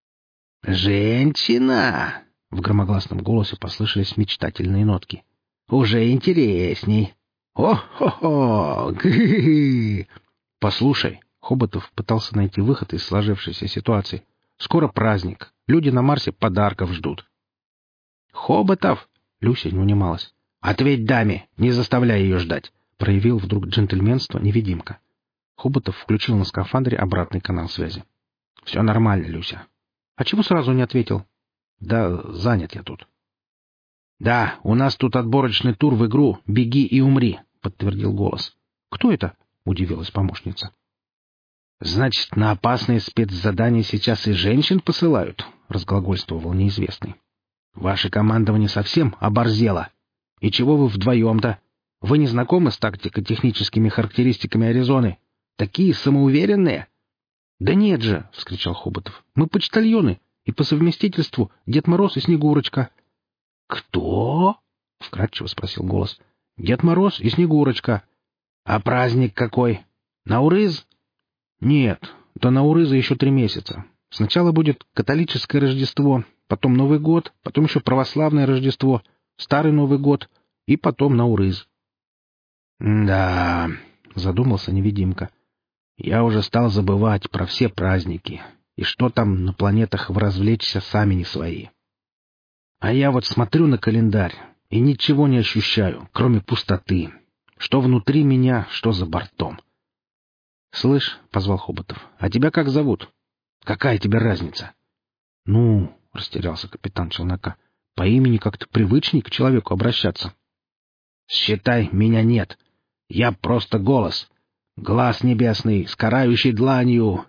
«Женщина!» — в громогласном голосе послышались мечтательные нотки. «Уже интересней. О-хо-хо! Гы-гы-гы!» «Послушай», — Хоботов пытался найти выход из сложившейся ситуации. «Скоро праздник. Люди на Марсе подарков ждут». «Хоботов!» — Люся не унималась. «Ответь даме, не заставляй ее ждать», — проявил вдруг джентльменство невидимка. Хоботов включил на скафандре обратный канал связи. «Все нормально, Люся». «А чего сразу не ответил?» «Да занят я тут». «Да, у нас тут отборочный тур в игру «Беги и умри», — подтвердил голос. «Кто это?» — удивилась помощница. «Значит, на опасные спецзадания сейчас и женщин посылают?» — разглагольствовал неизвестный. «Ваше командование совсем оборзело. И чего вы вдвоем-то? Вы не знакомы с тактико-техническими характеристиками Аризоны? Такие самоуверенные?» «Да нет же!» — вскричал Хоботов. «Мы почтальоны, и по совместительству Дед Мороз и Снегурочка». «Кто?» — вкратчиво спросил голос. «Дед Мороз и Снегурочка». «А праздник какой?» Наурыз? Нет, до Наурыза еще 3 месяца. Сначала будет католическое Рождество, потом Новый год, потом еще православное Рождество, Старый Новый год и потом Наурыз. Да, задумался невидимка. Я уже стал забывать про все праздники, и что там на планетах в развлечься сами не свои. А я вот смотрю на календарь и ничего не ощущаю, кроме пустоты. Что внутри меня, что за бортом. — Слышь, — позвал Хоботов, — а тебя как зовут? — Какая тебе разница? — Ну, — растерялся капитан челнока, — по имени как-то привычней к человеку обращаться. — Считай, меня нет. Я просто голос. Глаз небесный, с карающей дланью.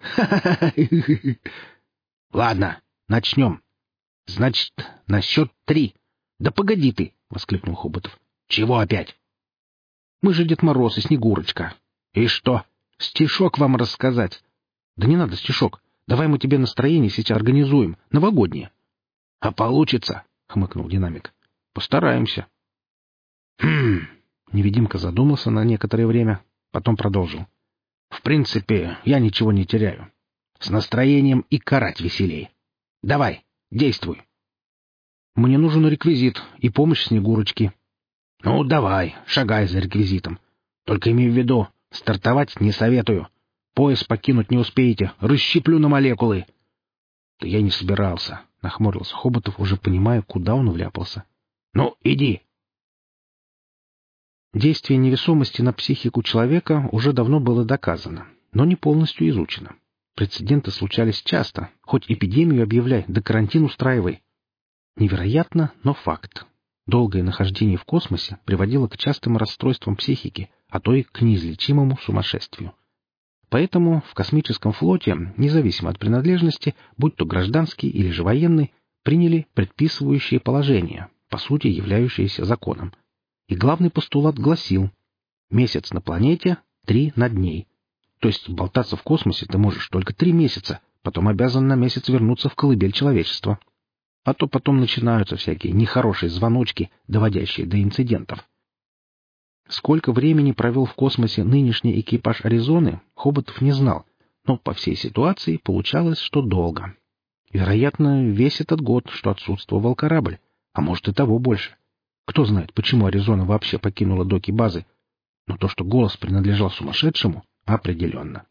Ладно, начнем. Значит, на счет 3. Да погоди ты, — воскликнул Хоботов. — Чего опять? — Мы же Дед Мороз и Снегурочка. — И что? Стишок вам рассказать? — Да не надо стишок. Давай мы тебе настроение сейчас организуем, новогоднее. — А получится? — хмыкнул динамик. — Постараемся. — Невидимка задумался на некоторое время, потом продолжил. — В принципе, я ничего не теряю. С настроением и карать веселей. Давай, действуй. — Мне нужен реквизит и помощь Снегурочки. — Ну, давай, шагай за реквизитом. Только имей в виду, стартовать не советую. Пояс покинуть не успеете, расщеплю на молекулы. — Да я не собирался, — нахмурился Хоботов, уже понимая, куда он вляпался. — Ну, иди. Действие невесомости на психику человека уже давно было доказано, но не полностью изучено. Прецеденты случались часто, хоть эпидемию объявляй, да карантин устраивай. Невероятно, но факт. Долгое нахождение в космосе приводило к частым расстройствам психики, а то и к неизлечимому сумасшествию. Поэтому в космическом флоте, независимо от принадлежности, будь то гражданский или же военный, приняли предписывающие положения, по сути являющиеся законом. И главный постулат гласил: месяц на планете, 3 над ней. То есть болтаться в космосе ты можешь только 3 месяца, потом обязан на месяц вернуться в колыбель человечества. А то потом начинаются всякие нехорошие звоночки, доводящие до инцидентов. Сколько времени провел в космосе нынешний экипаж Аризоны, Хоботов не знал, но по всей ситуации получалось, что долго. Вероятно, весь этот год, что отсутствовал корабль, а может и того больше. Кто знает, почему Аризона вообще покинула доки базы, но то, что голос принадлежал сумасшедшему, определенно.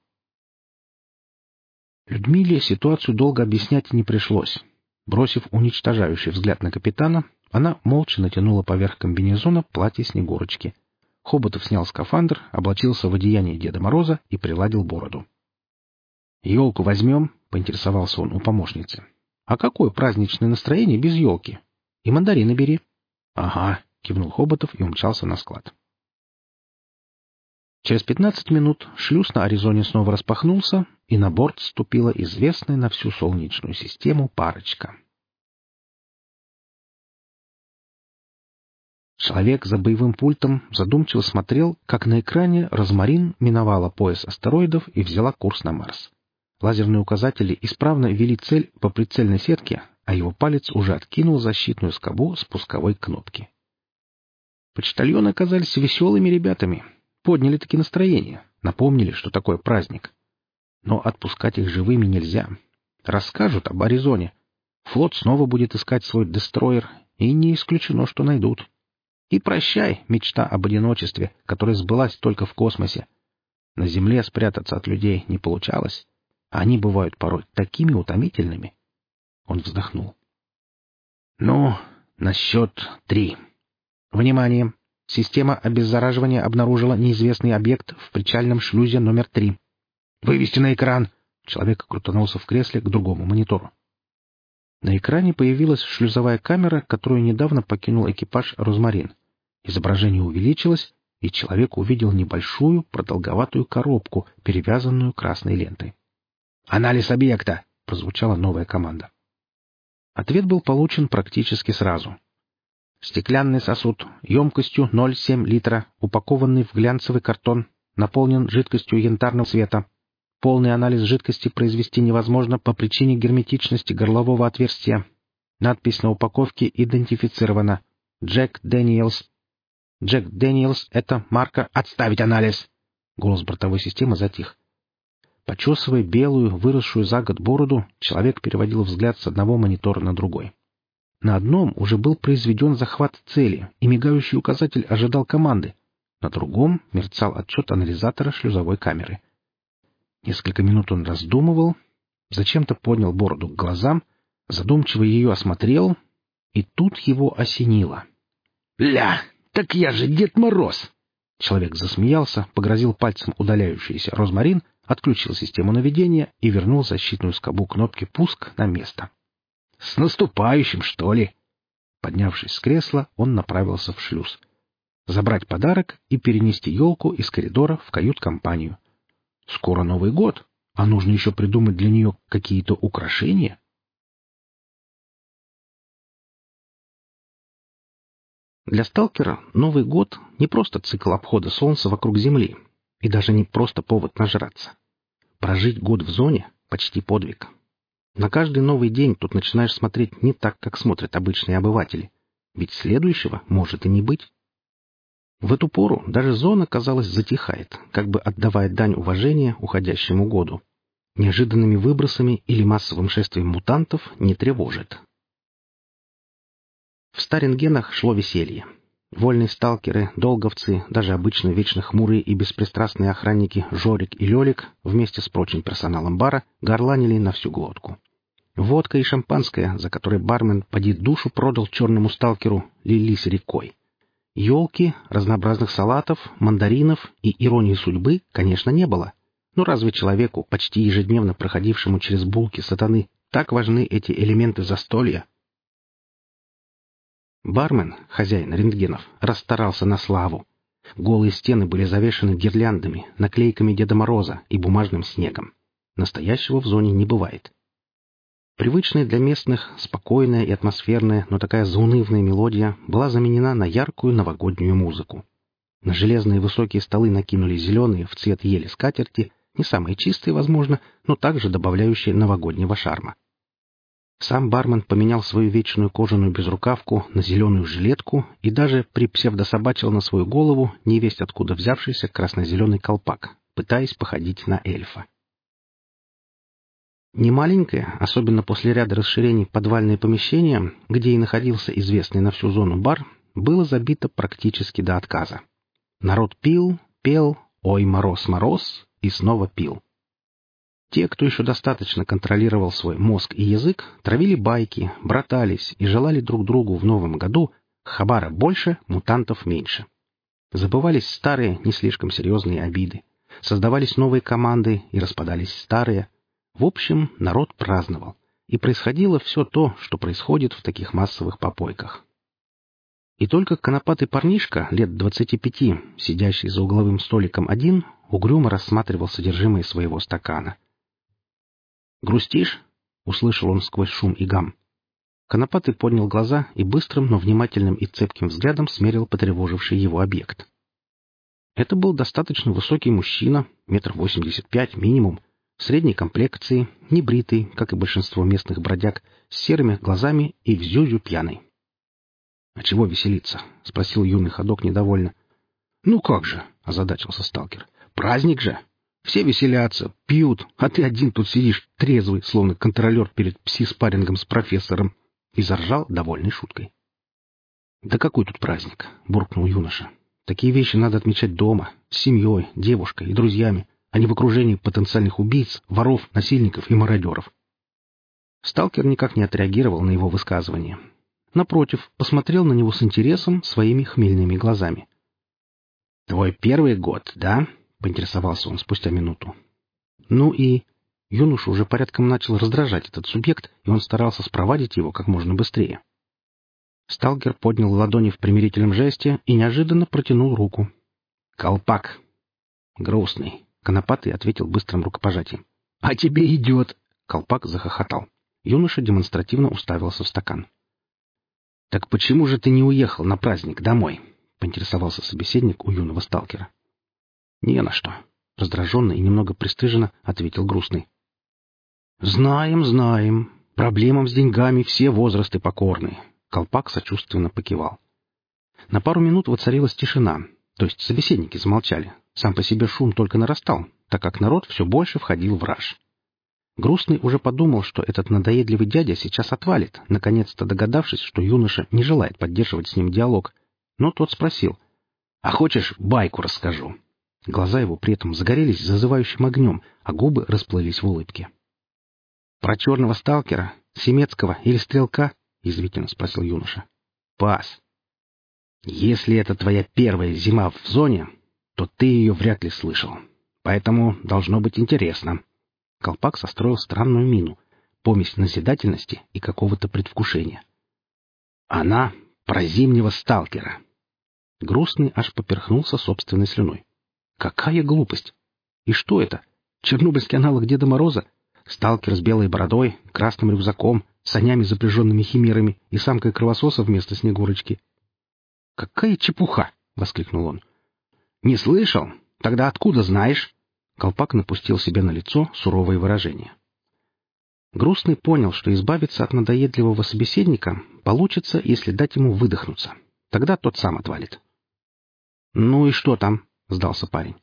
Людмиле ситуацию долго объяснять не пришлось. Бросив уничтожающий взгляд на капитана, она молча натянула поверх комбинезона платье Снегурочки. Хоботов снял скафандр, облачился в одеяние Деда Мороза и приладил бороду. «Елку возьмем?» — поинтересовался он у помощницы. «А какое праздничное настроение без елки? И мандарины бери». «Ага», — кивнул Хоботов и умчался на склад. Через 15 минут шлюз на Аризоне снова распахнулся, и на борт вступила известная на всю Солнечную систему парочка. Человек за боевым пультом задумчиво смотрел, как на экране Розмарин миновала пояс астероидов и взяла курс на Марс. Лазерные указатели исправно вели цель по прицельной сетке, а его палец уже откинул защитную скобу спусковой кнопки. Почтальоны оказались веселыми ребятами, подняли-таки настроение, напомнили, что такое праздник. Но отпускать их живыми нельзя. Расскажут об Аризоне. Флот снова будет искать свой дестройер, и не исключено, что найдут. И прощай, мечта об одиночестве, которая сбылась только в космосе. На Земле спрятаться от людей не получалось, а они бывают порой такими утомительными. Он вздохнул. Ну, на счет 3. Внимание! Система обеззараживания обнаружила неизвестный объект в причальном шлюзе номер 3. «Вывести на экран!» Человек крутанулся в кресле к другому монитору. На экране появилась шлюзовая камера, которую недавно покинул экипаж «Розмарин». Изображение увеличилось, и человек увидел небольшую продолговатую коробку, перевязанную красной лентой. «Анализ объекта!» — прозвучала новая команда. Ответ был получен практически сразу. Стеклянный сосуд емкостью 0,7 литра, упакованный в глянцевый картон, наполнен жидкостью янтарного цвета. Полный анализ жидкости произвести невозможно по причине герметичности горлового отверстия. Надпись на упаковке идентифицирована. Джек Дэниелс. Джек Дэниелс — это марка «Отставить анализ». Голос бортовой системы затих. Почесывая белую, выросшую за год бороду, человек переводил взгляд с одного монитора на другой. На одном уже был произведен захват цели, и мигающий указатель ожидал команды. На другом мерцал отчет анализатора шлюзовой камеры. Несколько минут он раздумывал, зачем-то поднял бороду к глазам, задумчиво ее осмотрел, и тут его осенило. «Ля, так я же Дед Мороз!» Человек засмеялся, погрозил пальцем удаляющийся розмарин, отключил систему наведения и вернул защитную скобу кнопки «Пуск» на место. «С наступающим, что ли?» Поднявшись с кресла, он направился в шлюз. Забрать подарок и перенести елку из коридора в кают-компанию. Скоро Новый год, а нужно еще придумать для нее какие-то украшения. Для сталкера Новый год — не просто цикл обхода Солнца вокруг Земли, и даже не просто повод нажраться. Прожить год в зоне — почти подвиг. На каждый новый день тут начинаешь смотреть не так, как смотрят обычные обыватели, ведь следующего может и не быть. В эту пору даже зона, казалось, затихает, как бы отдавая дань уважения уходящему году. Неожиданными выбросами или массовым шествием мутантов не тревожит. В Старингенах шло веселье. Вольные сталкеры, долговцы, даже обычно вечно хмурые и беспристрастные охранники Жорик и Лёлик вместе с прочим персоналом бара горланили на всю глотку. Водка и шампанское, за которое бармен поди душу продал черному сталкеру, лились рекой. Елки, разнообразных салатов, мандаринов и иронии судьбы, конечно, не было. Но разве человеку, почти ежедневно проходившему через булки сатаны, так важны эти элементы застолья? Бармен, хозяин рентгенов, расстарался на славу. Голые стены были завешаны гирляндами, наклейками Деда Мороза и бумажным снегом. Настоящего в зоне не бывает. Привычная для местных, спокойная и атмосферная, но такая заунывная мелодия была заменена на яркую новогоднюю музыку. На железные высокие столы накинули зеленые в цвет ели скатерти, не самые чистые, возможно, но также добавляющие новогоднего шарма. Сам бармен поменял свою вечную кожаную безрукавку на зеленую жилетку и даже припсевдособачил на свою голову невесть откуда взявшийся красно-зеленый колпак, пытаясь походить на эльфа. Немаленькое, особенно после ряда расширений подвальное помещение, где и находился известный на всю зону бар, было забито практически до отказа. Народ пил, пел, ой, мороз, мороз, и снова пил. Те, кто еще достаточно контролировал свой мозг и язык, травили байки, братались и желали друг другу в новом году хабара больше, мутантов меньше. Забывались старые, не слишком серьезные обиды, создавались новые команды и распадались старые. В общем, народ праздновал, и происходило все то, что происходит в таких массовых попойках. И только конопатый парнишка, лет 25, сидящий за угловым столиком один, угрюмо рассматривал содержимое своего стакана. «Грустишь?» — услышал он сквозь шум и гам. Конопатый поднял глаза и быстрым, но внимательным и цепким взглядом смерил потревоживший его объект. Это был достаточно высокий мужчина, 1,85 м минимум, средней комплекции, небритый, как и большинство местных бродяг, с серыми глазами и взюзю пьяный. — А чего веселиться? — спросил юный ходок недовольно. — Ну как же, — озадачился сталкер. — Праздник же! Все веселятся, пьют, а ты один тут сидишь трезвый, словно контролер перед пси-спаррингом с профессором, и заржал довольной шуткой. — Да какой тут праздник? — буркнул юноша. — Такие вещи надо отмечать дома, с семьей, девушкой и друзьями, а не в окружении потенциальных убийц, воров, насильников и мародеров. Сталкер никак не отреагировал на его высказывание. Напротив, посмотрел на него с интересом своими хмельными глазами. — Твой первый год, да? — поинтересовался он спустя минуту. Ну и... Юношу уже порядком начал раздражать этот субъект, и он старался спровадить его как можно быстрее. Сталкер поднял ладони в примирительном жесте и неожиданно протянул руку. — Колпак. — Грустный. Конопатый ответил быстрым рукопожатием. — А тебе идет! — Колпак захохотал. Юноша демонстративно уставился в стакан. — Так почему же ты не уехал на праздник домой? — поинтересовался собеседник у юного сталкера. — Не на что. Раздраженно и немного пристыженно ответил грустный. — Знаем, знаем. Проблемам с деньгами все возрасты покорны. Колпак сочувственно покивал. На пару минут воцарилась тишина, то есть собеседники замолчали. Сам по себе шум только нарастал, так как народ все больше входил в раж. Грустный уже подумал, что этот надоедливый дядя сейчас отвалит, наконец-то догадавшись, что юноша не желает поддерживать с ним диалог. Но тот спросил: «А хочешь, байку расскажу?» Глаза его при этом загорелись зазывающим огнем, а губы расплылись в улыбке. «Про черного сталкера, Семецкого или Стрелка?» — язвительно спросил юноша. «Пас. Если это твоя первая зима в зоне, то ты ее вряд ли слышал. Поэтому должно быть интересно». Колпак состроил странную мину, помесь назидательности и какого-то предвкушения. «Она про зимнего сталкера». Грустный аж поперхнулся собственной слюной. «Какая глупость! И что это? Чернобыльский аналог Деда Мороза? Сталкер с белой бородой, красным рюкзаком, санями, запряженными химерами и самкой кровососа вместо Снегурочки?» «Какая чепуха!» — воскликнул он. «Не слышал? Тогда откуда знаешь?» Колпак напустил себе на лицо суровое выражение. Грустный понял, что избавиться от надоедливого собеседника получится, если дать ему выдохнуться. Тогда тот сам отвалит. «Ну и что там?» — сдался парень.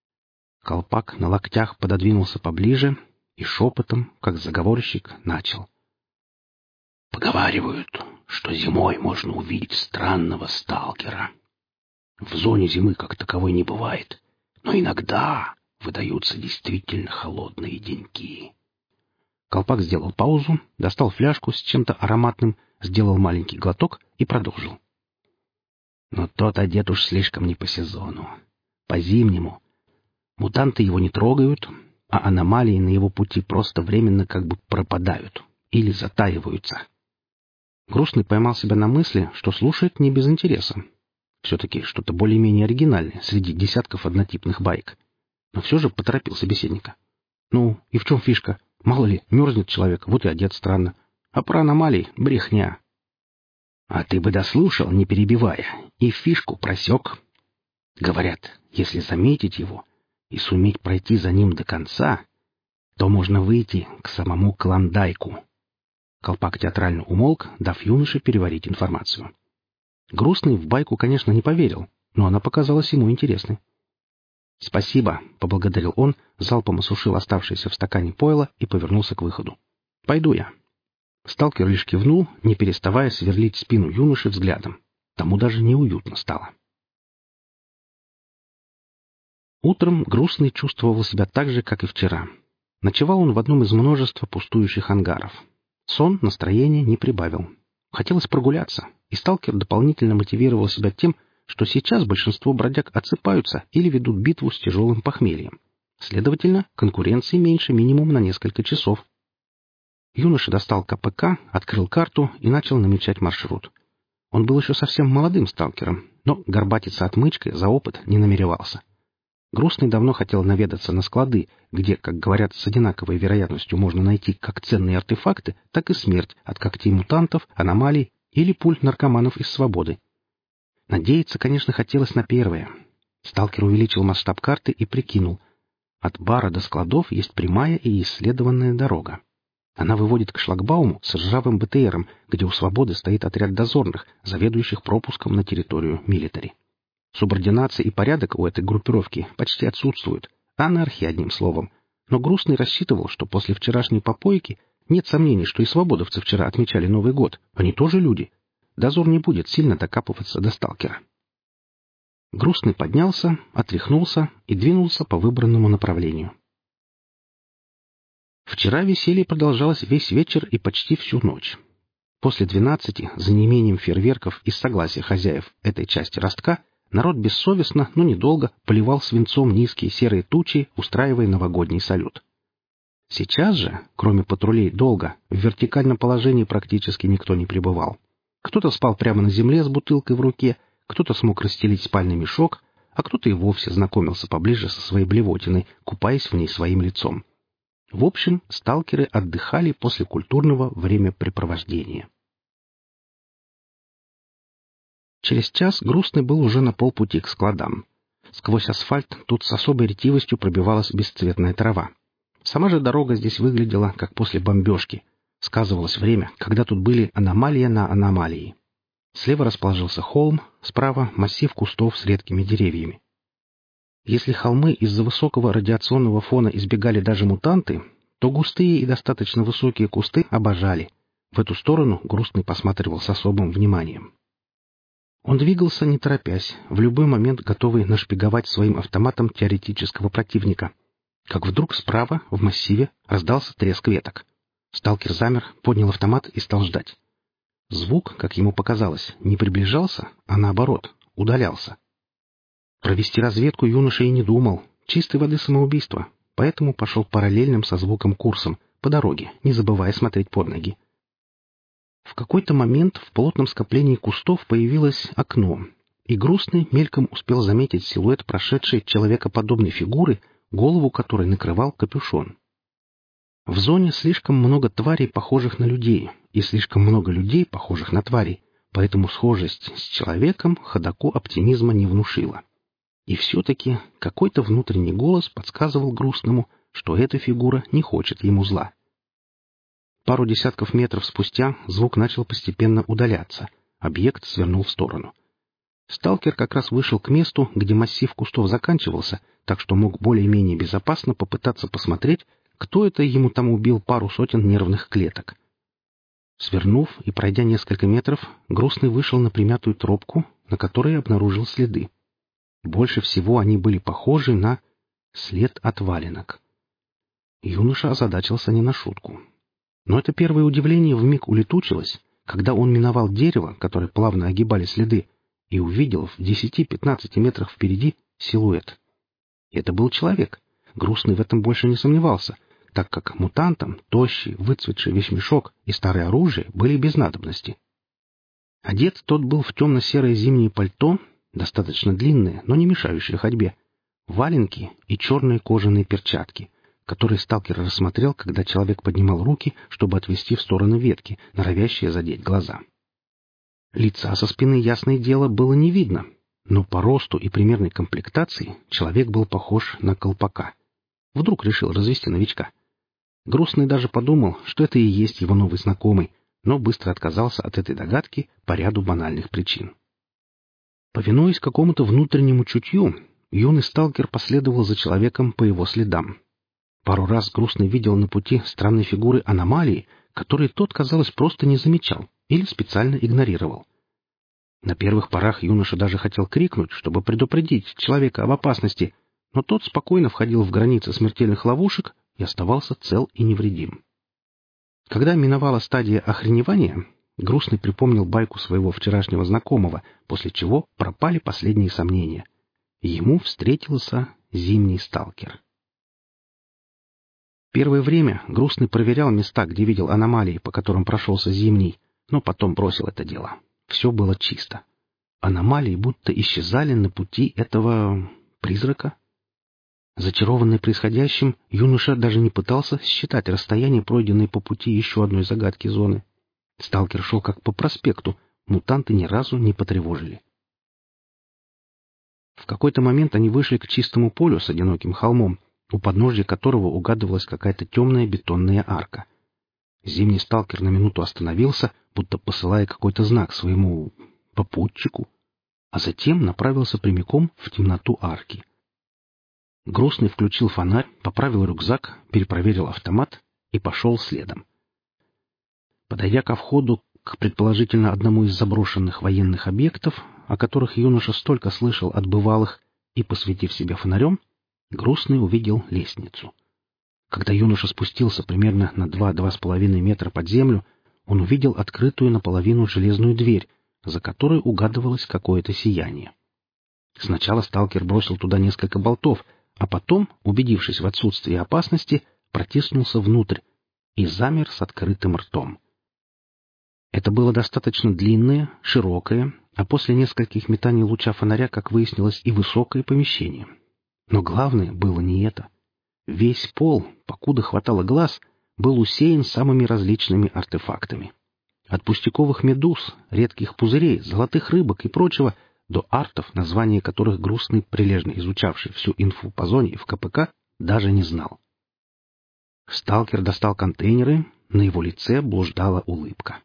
Колпак на локтях пододвинулся поближе и шепотом, как заговорщик, начал. «Поговаривают, что зимой можно увидеть странного сталкера. В зоне зимы как таковой не бывает, но иногда выдаются действительно холодные деньки». Колпак сделал паузу, достал фляжку с чем-то ароматным, сделал маленький глоток и продолжил. «Но тот одет уж слишком не по сезону. По-зимнему. Мутанты его не трогают, а аномалии на его пути просто временно как бы пропадают или затаиваются». Грустный поймал себя на мысли, что слушает не без интереса. Все-таки что-то более-менее оригинальное среди десятков однотипных баек. Но все же поторопил собеседника. «Ну, и в чем фишка? Мало ли, мерзнет человек, вот и одет странно. А про аномалии — брехня». «А ты бы дослушал, не перебивая, и фишку просек. Говорят, если заметить его и суметь пройти за ним до конца, то можно выйти к самому Клондайку». Колпак театрально умолк, дав юноше переварить информацию. Грустный в байку, конечно, не поверил, но она показалась ему интересной. «Спасибо», — поблагодарил он, залпом осушил оставшееся в стакане пойло и повернулся к выходу. «Пойду я». Сталкер лишь кивнул, не переставая сверлить спину юноши взглядом. Тому даже неуютно стало. Утром Грустный чувствовал себя так же, как и вчера. Ночевал он в одном из множества пустующих ангаров. Сон настроения не прибавил. Хотелось прогуляться, и сталкер дополнительно мотивировал себя тем, что сейчас большинство бродяг отсыпаются или ведут битву с тяжелым похмельем. Следовательно, конкуренции меньше минимум на несколько часов. Юноша достал КПК, открыл карту и начал намечать маршрут. Он был еще совсем молодым сталкером, но горбатиться отмычкой за опыт не намеревался. Грустный давно хотел наведаться на склады, где, как говорят, с одинаковой вероятностью можно найти как ценные артефакты, так и смерть от когтей мутантов, аномалий или пуль наркоманов из свободы. Надеяться, конечно, хотелось на первое. Сталкер увеличил масштаб карты и прикинул. От бара до складов есть прямая и исследованная дорога. Она выводит к шлагбауму с ржавым БТРом, где у свободы стоит отряд дозорных, заведующих пропуском на территорию милитари. Субординация и порядок у этой группировки почти отсутствуют. Анархия, одним словом. Но Грустный рассчитывал, что после вчерашней попойки нет сомнений, что и свободовцы вчера отмечали Новый год. Они тоже люди. Дозор не будет сильно докапываться до сталкера. Грустный поднялся, отряхнулся и двинулся по выбранному направлению. Вчера веселье продолжалось весь вечер и почти всю ночь. После 12, за неимением фейерверков и согласия хозяев этой части ростка, народ бессовестно, но недолго поливал свинцом низкие серые тучи, устраивая новогодний салют. Сейчас же, кроме патрулей долга, в вертикальном положении практически никто не пребывал. Кто-то спал прямо на земле с бутылкой в руке, кто-то смог расстелить спальный мешок, а кто-то и вовсе знакомился поближе со своей блевотиной, купаясь в ней своим лицом. В общем, сталкеры отдыхали после культурного времяпрепровождения. Через час Грустный был уже на полпути к складам. Сквозь асфальт тут с особой ретивостью пробивалась бесцветная трава. Сама же дорога здесь выглядела, как после бомбежки. Сказывалось время, когда тут были аномалия на аномалии. Слева расположился холм, справа — массив кустов с редкими деревьями. Если холмы из-за высокого радиационного фона избегали даже мутанты, то густые и достаточно высокие кусты обожали. В эту сторону Грустный посматривал с особым вниманием. Он двигался, не торопясь, в любой момент готовый нашпиговать своим автоматом теоретического противника. Как вдруг справа, в массиве, раздался треск веток. Сталкер замер, поднял автомат и стал ждать. Звук, как ему показалось, не приближался, а наоборот, удалялся. Провести разведку юноша и не думал, чистой воды самоубийство, поэтому пошел параллельным со звуком курсом, по дороге, не забывая смотреть под ноги. В какой-то момент в плотном скоплении кустов появилось окно, и Грустный мельком успел заметить силуэт прошедшей человекоподобной фигуры, голову которой накрывал капюшон. В зоне слишком много тварей, похожих на людей, и слишком много людей, похожих на тварей, поэтому схожесть с человеком ходоку оптимизма не внушила. И все-таки какой-то внутренний голос подсказывал Грустному, что эта фигура не хочет ему зла. Пару десятков метров спустя звук начал постепенно удаляться. Объект свернул в сторону. Сталкер как раз вышел к месту, где массив кустов заканчивался, так что мог более-менее безопасно попытаться посмотреть, кто это ему там убил пару сотен нервных клеток. Свернув и пройдя несколько метров, Грустный вышел на примятую тропку, на которой обнаружил следы. Больше всего они были похожи на след от валенок. Юноша озадачился не на шутку. Но это первое удивление вмиг улетучилось, когда он миновал дерево, которое плавно огибали следы, и увидел в 10-15 метрах впереди силуэт. Это был человек. Грустный в этом больше не сомневался, так как мутантам тощий, выцветший вещмешок и старое оружие были без надобности. Одет тот был в темно-серое зимнее пальто, достаточно длинное, но не мешающее ходьбе, валенки и черные кожаные перчатки, которые сталкер рассмотрел, когда человек поднимал руки, чтобы отвести в сторону ветки, норовящие задеть глаза. Лица со спины, ясное дело, было не видно, но по росту и примерной комплектации человек был похож на колпака. Вдруг решил развести новичка. Грустный даже подумал, что это и есть его новый знакомый, но быстро отказался от этой догадки по ряду банальных причин. Повинуясь какому-то внутреннему чутью, юный сталкер последовал за человеком по его следам. Пару раз Грустный видел на пути странной фигуры аномалии, которые тот, казалось, просто не замечал или специально игнорировал. На первых порах юноша даже хотел крикнуть, чтобы предупредить человека об опасности, но тот спокойно входил в границы смертельных ловушек и оставался цел и невредим. Когда миновала стадия охреневания, Грустный припомнил байку своего вчерашнего знакомого, после чего пропали последние сомнения. Ему встретился зимний сталкер. Первое время Грустный проверял места, где видел аномалии, по которым прошелся зимний, но потом бросил это дело. Все было чисто. Аномалии будто исчезали на пути этого призрака. Зачарованный происходящим, юноша даже не пытался считать расстояние, пройденное по пути еще одной загадки зоны. Сталкер шел как по проспекту, мутанты ни разу не потревожили. В какой-то момент они вышли к чистому полю с одиноким холмом, у подножья которого угадывалась какая-то темная бетонная арка. Зимний сталкер на минуту остановился, будто посылая какой-то знак своему попутчику, а затем направился прямиком в темноту арки. Грустный включил фонарь, поправил рюкзак, перепроверил автомат и пошел следом. Подойдя ко входу к предположительно одному из заброшенных военных объектов, о которых юноша столько слышал от бывалых, и посветив себе фонарем, Грустный увидел лестницу. Когда юноша спустился примерно на 2-2,5 метра под землю, он увидел открытую наполовину железную дверь, за которой угадывалось какое-то сияние. Сначала сталкер бросил туда несколько болтов, а потом, убедившись в отсутствии опасности, протиснулся внутрь и замер с открытым ртом. Это было достаточно длинное, широкое, а после нескольких метаний луча фонаря, как выяснилось, и высокое помещение. Но главное было не это. Весь пол, покуда хватало глаз, был усеян самыми различными артефактами. От пустяковых медуз, редких пузырей, золотых рыбок и прочего, до артов, названия которых Грустный, прилежно изучавший всю инфу по зоне и в КПК, даже не знал. Сталкер достал контейнеры, на его лице блуждала улыбка.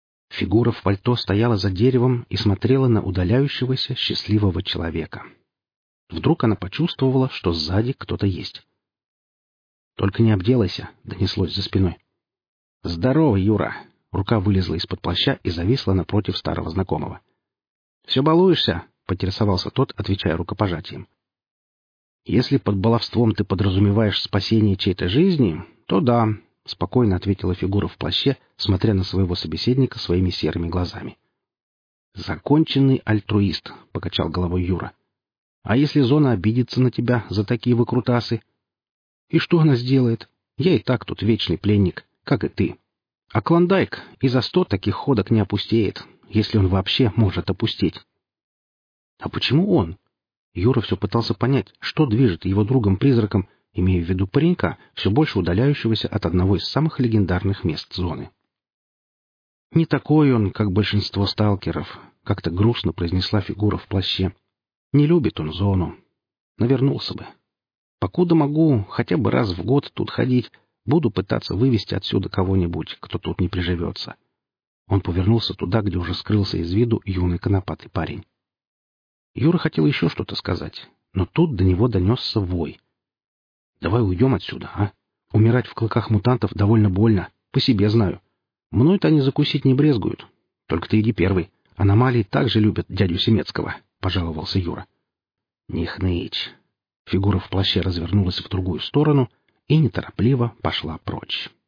Фигура в пальто стояла за деревом и смотрела на удаляющегося счастливого человека. Вдруг она почувствовала, что сзади кто-то есть. «Только не обделайся», — донеслось за спиной. «Здорово, Юра!» Рука вылезла из-под плаща и зависла напротив старого знакомого. «Все балуешься?» — поинтересовался тот, отвечая рукопожатием. «Если под баловством ты подразумеваешь спасение чьей-то жизни, то да», — спокойно ответила фигура в плаще, смотря на своего собеседника своими серыми глазами. «Законченный альтруист», — покачал головой Юра. «А если зона обидится на тебя за такие выкрутасы?» «И что она сделает? Я и так тут вечный пленник, как и ты. А Клондайк и за 100 таких ходок не опустеет, если он вообще может опустить». «А почему он?» Юра все пытался понять, что движет его другом-призраком, имея в виду паренька, все больше удаляющегося от одного из самых легендарных мест зоны. «Не такой он, как большинство сталкеров», — как-то грустно произнесла фигура в плаще. «Не любит он зону. Навернулся бы. Покуда могу хотя бы раз в год тут ходить, буду пытаться вывести отсюда кого-нибудь, кто тут не приживется». Он повернулся туда, где уже скрылся из виду юный конопатый парень. Юра хотел еще что-то сказать, но тут до него донесся вой. «Давай уйдем отсюда, а? Умирать в клыках мутантов довольно больно, по себе знаю. Мной-то они закусить не брезгуют. Только ты иди первый. Аномалии также любят дядю Семецкого», — пожаловался Юра. «Не хнычь». Фигура в плаще развернулась в другую сторону и неторопливо пошла прочь.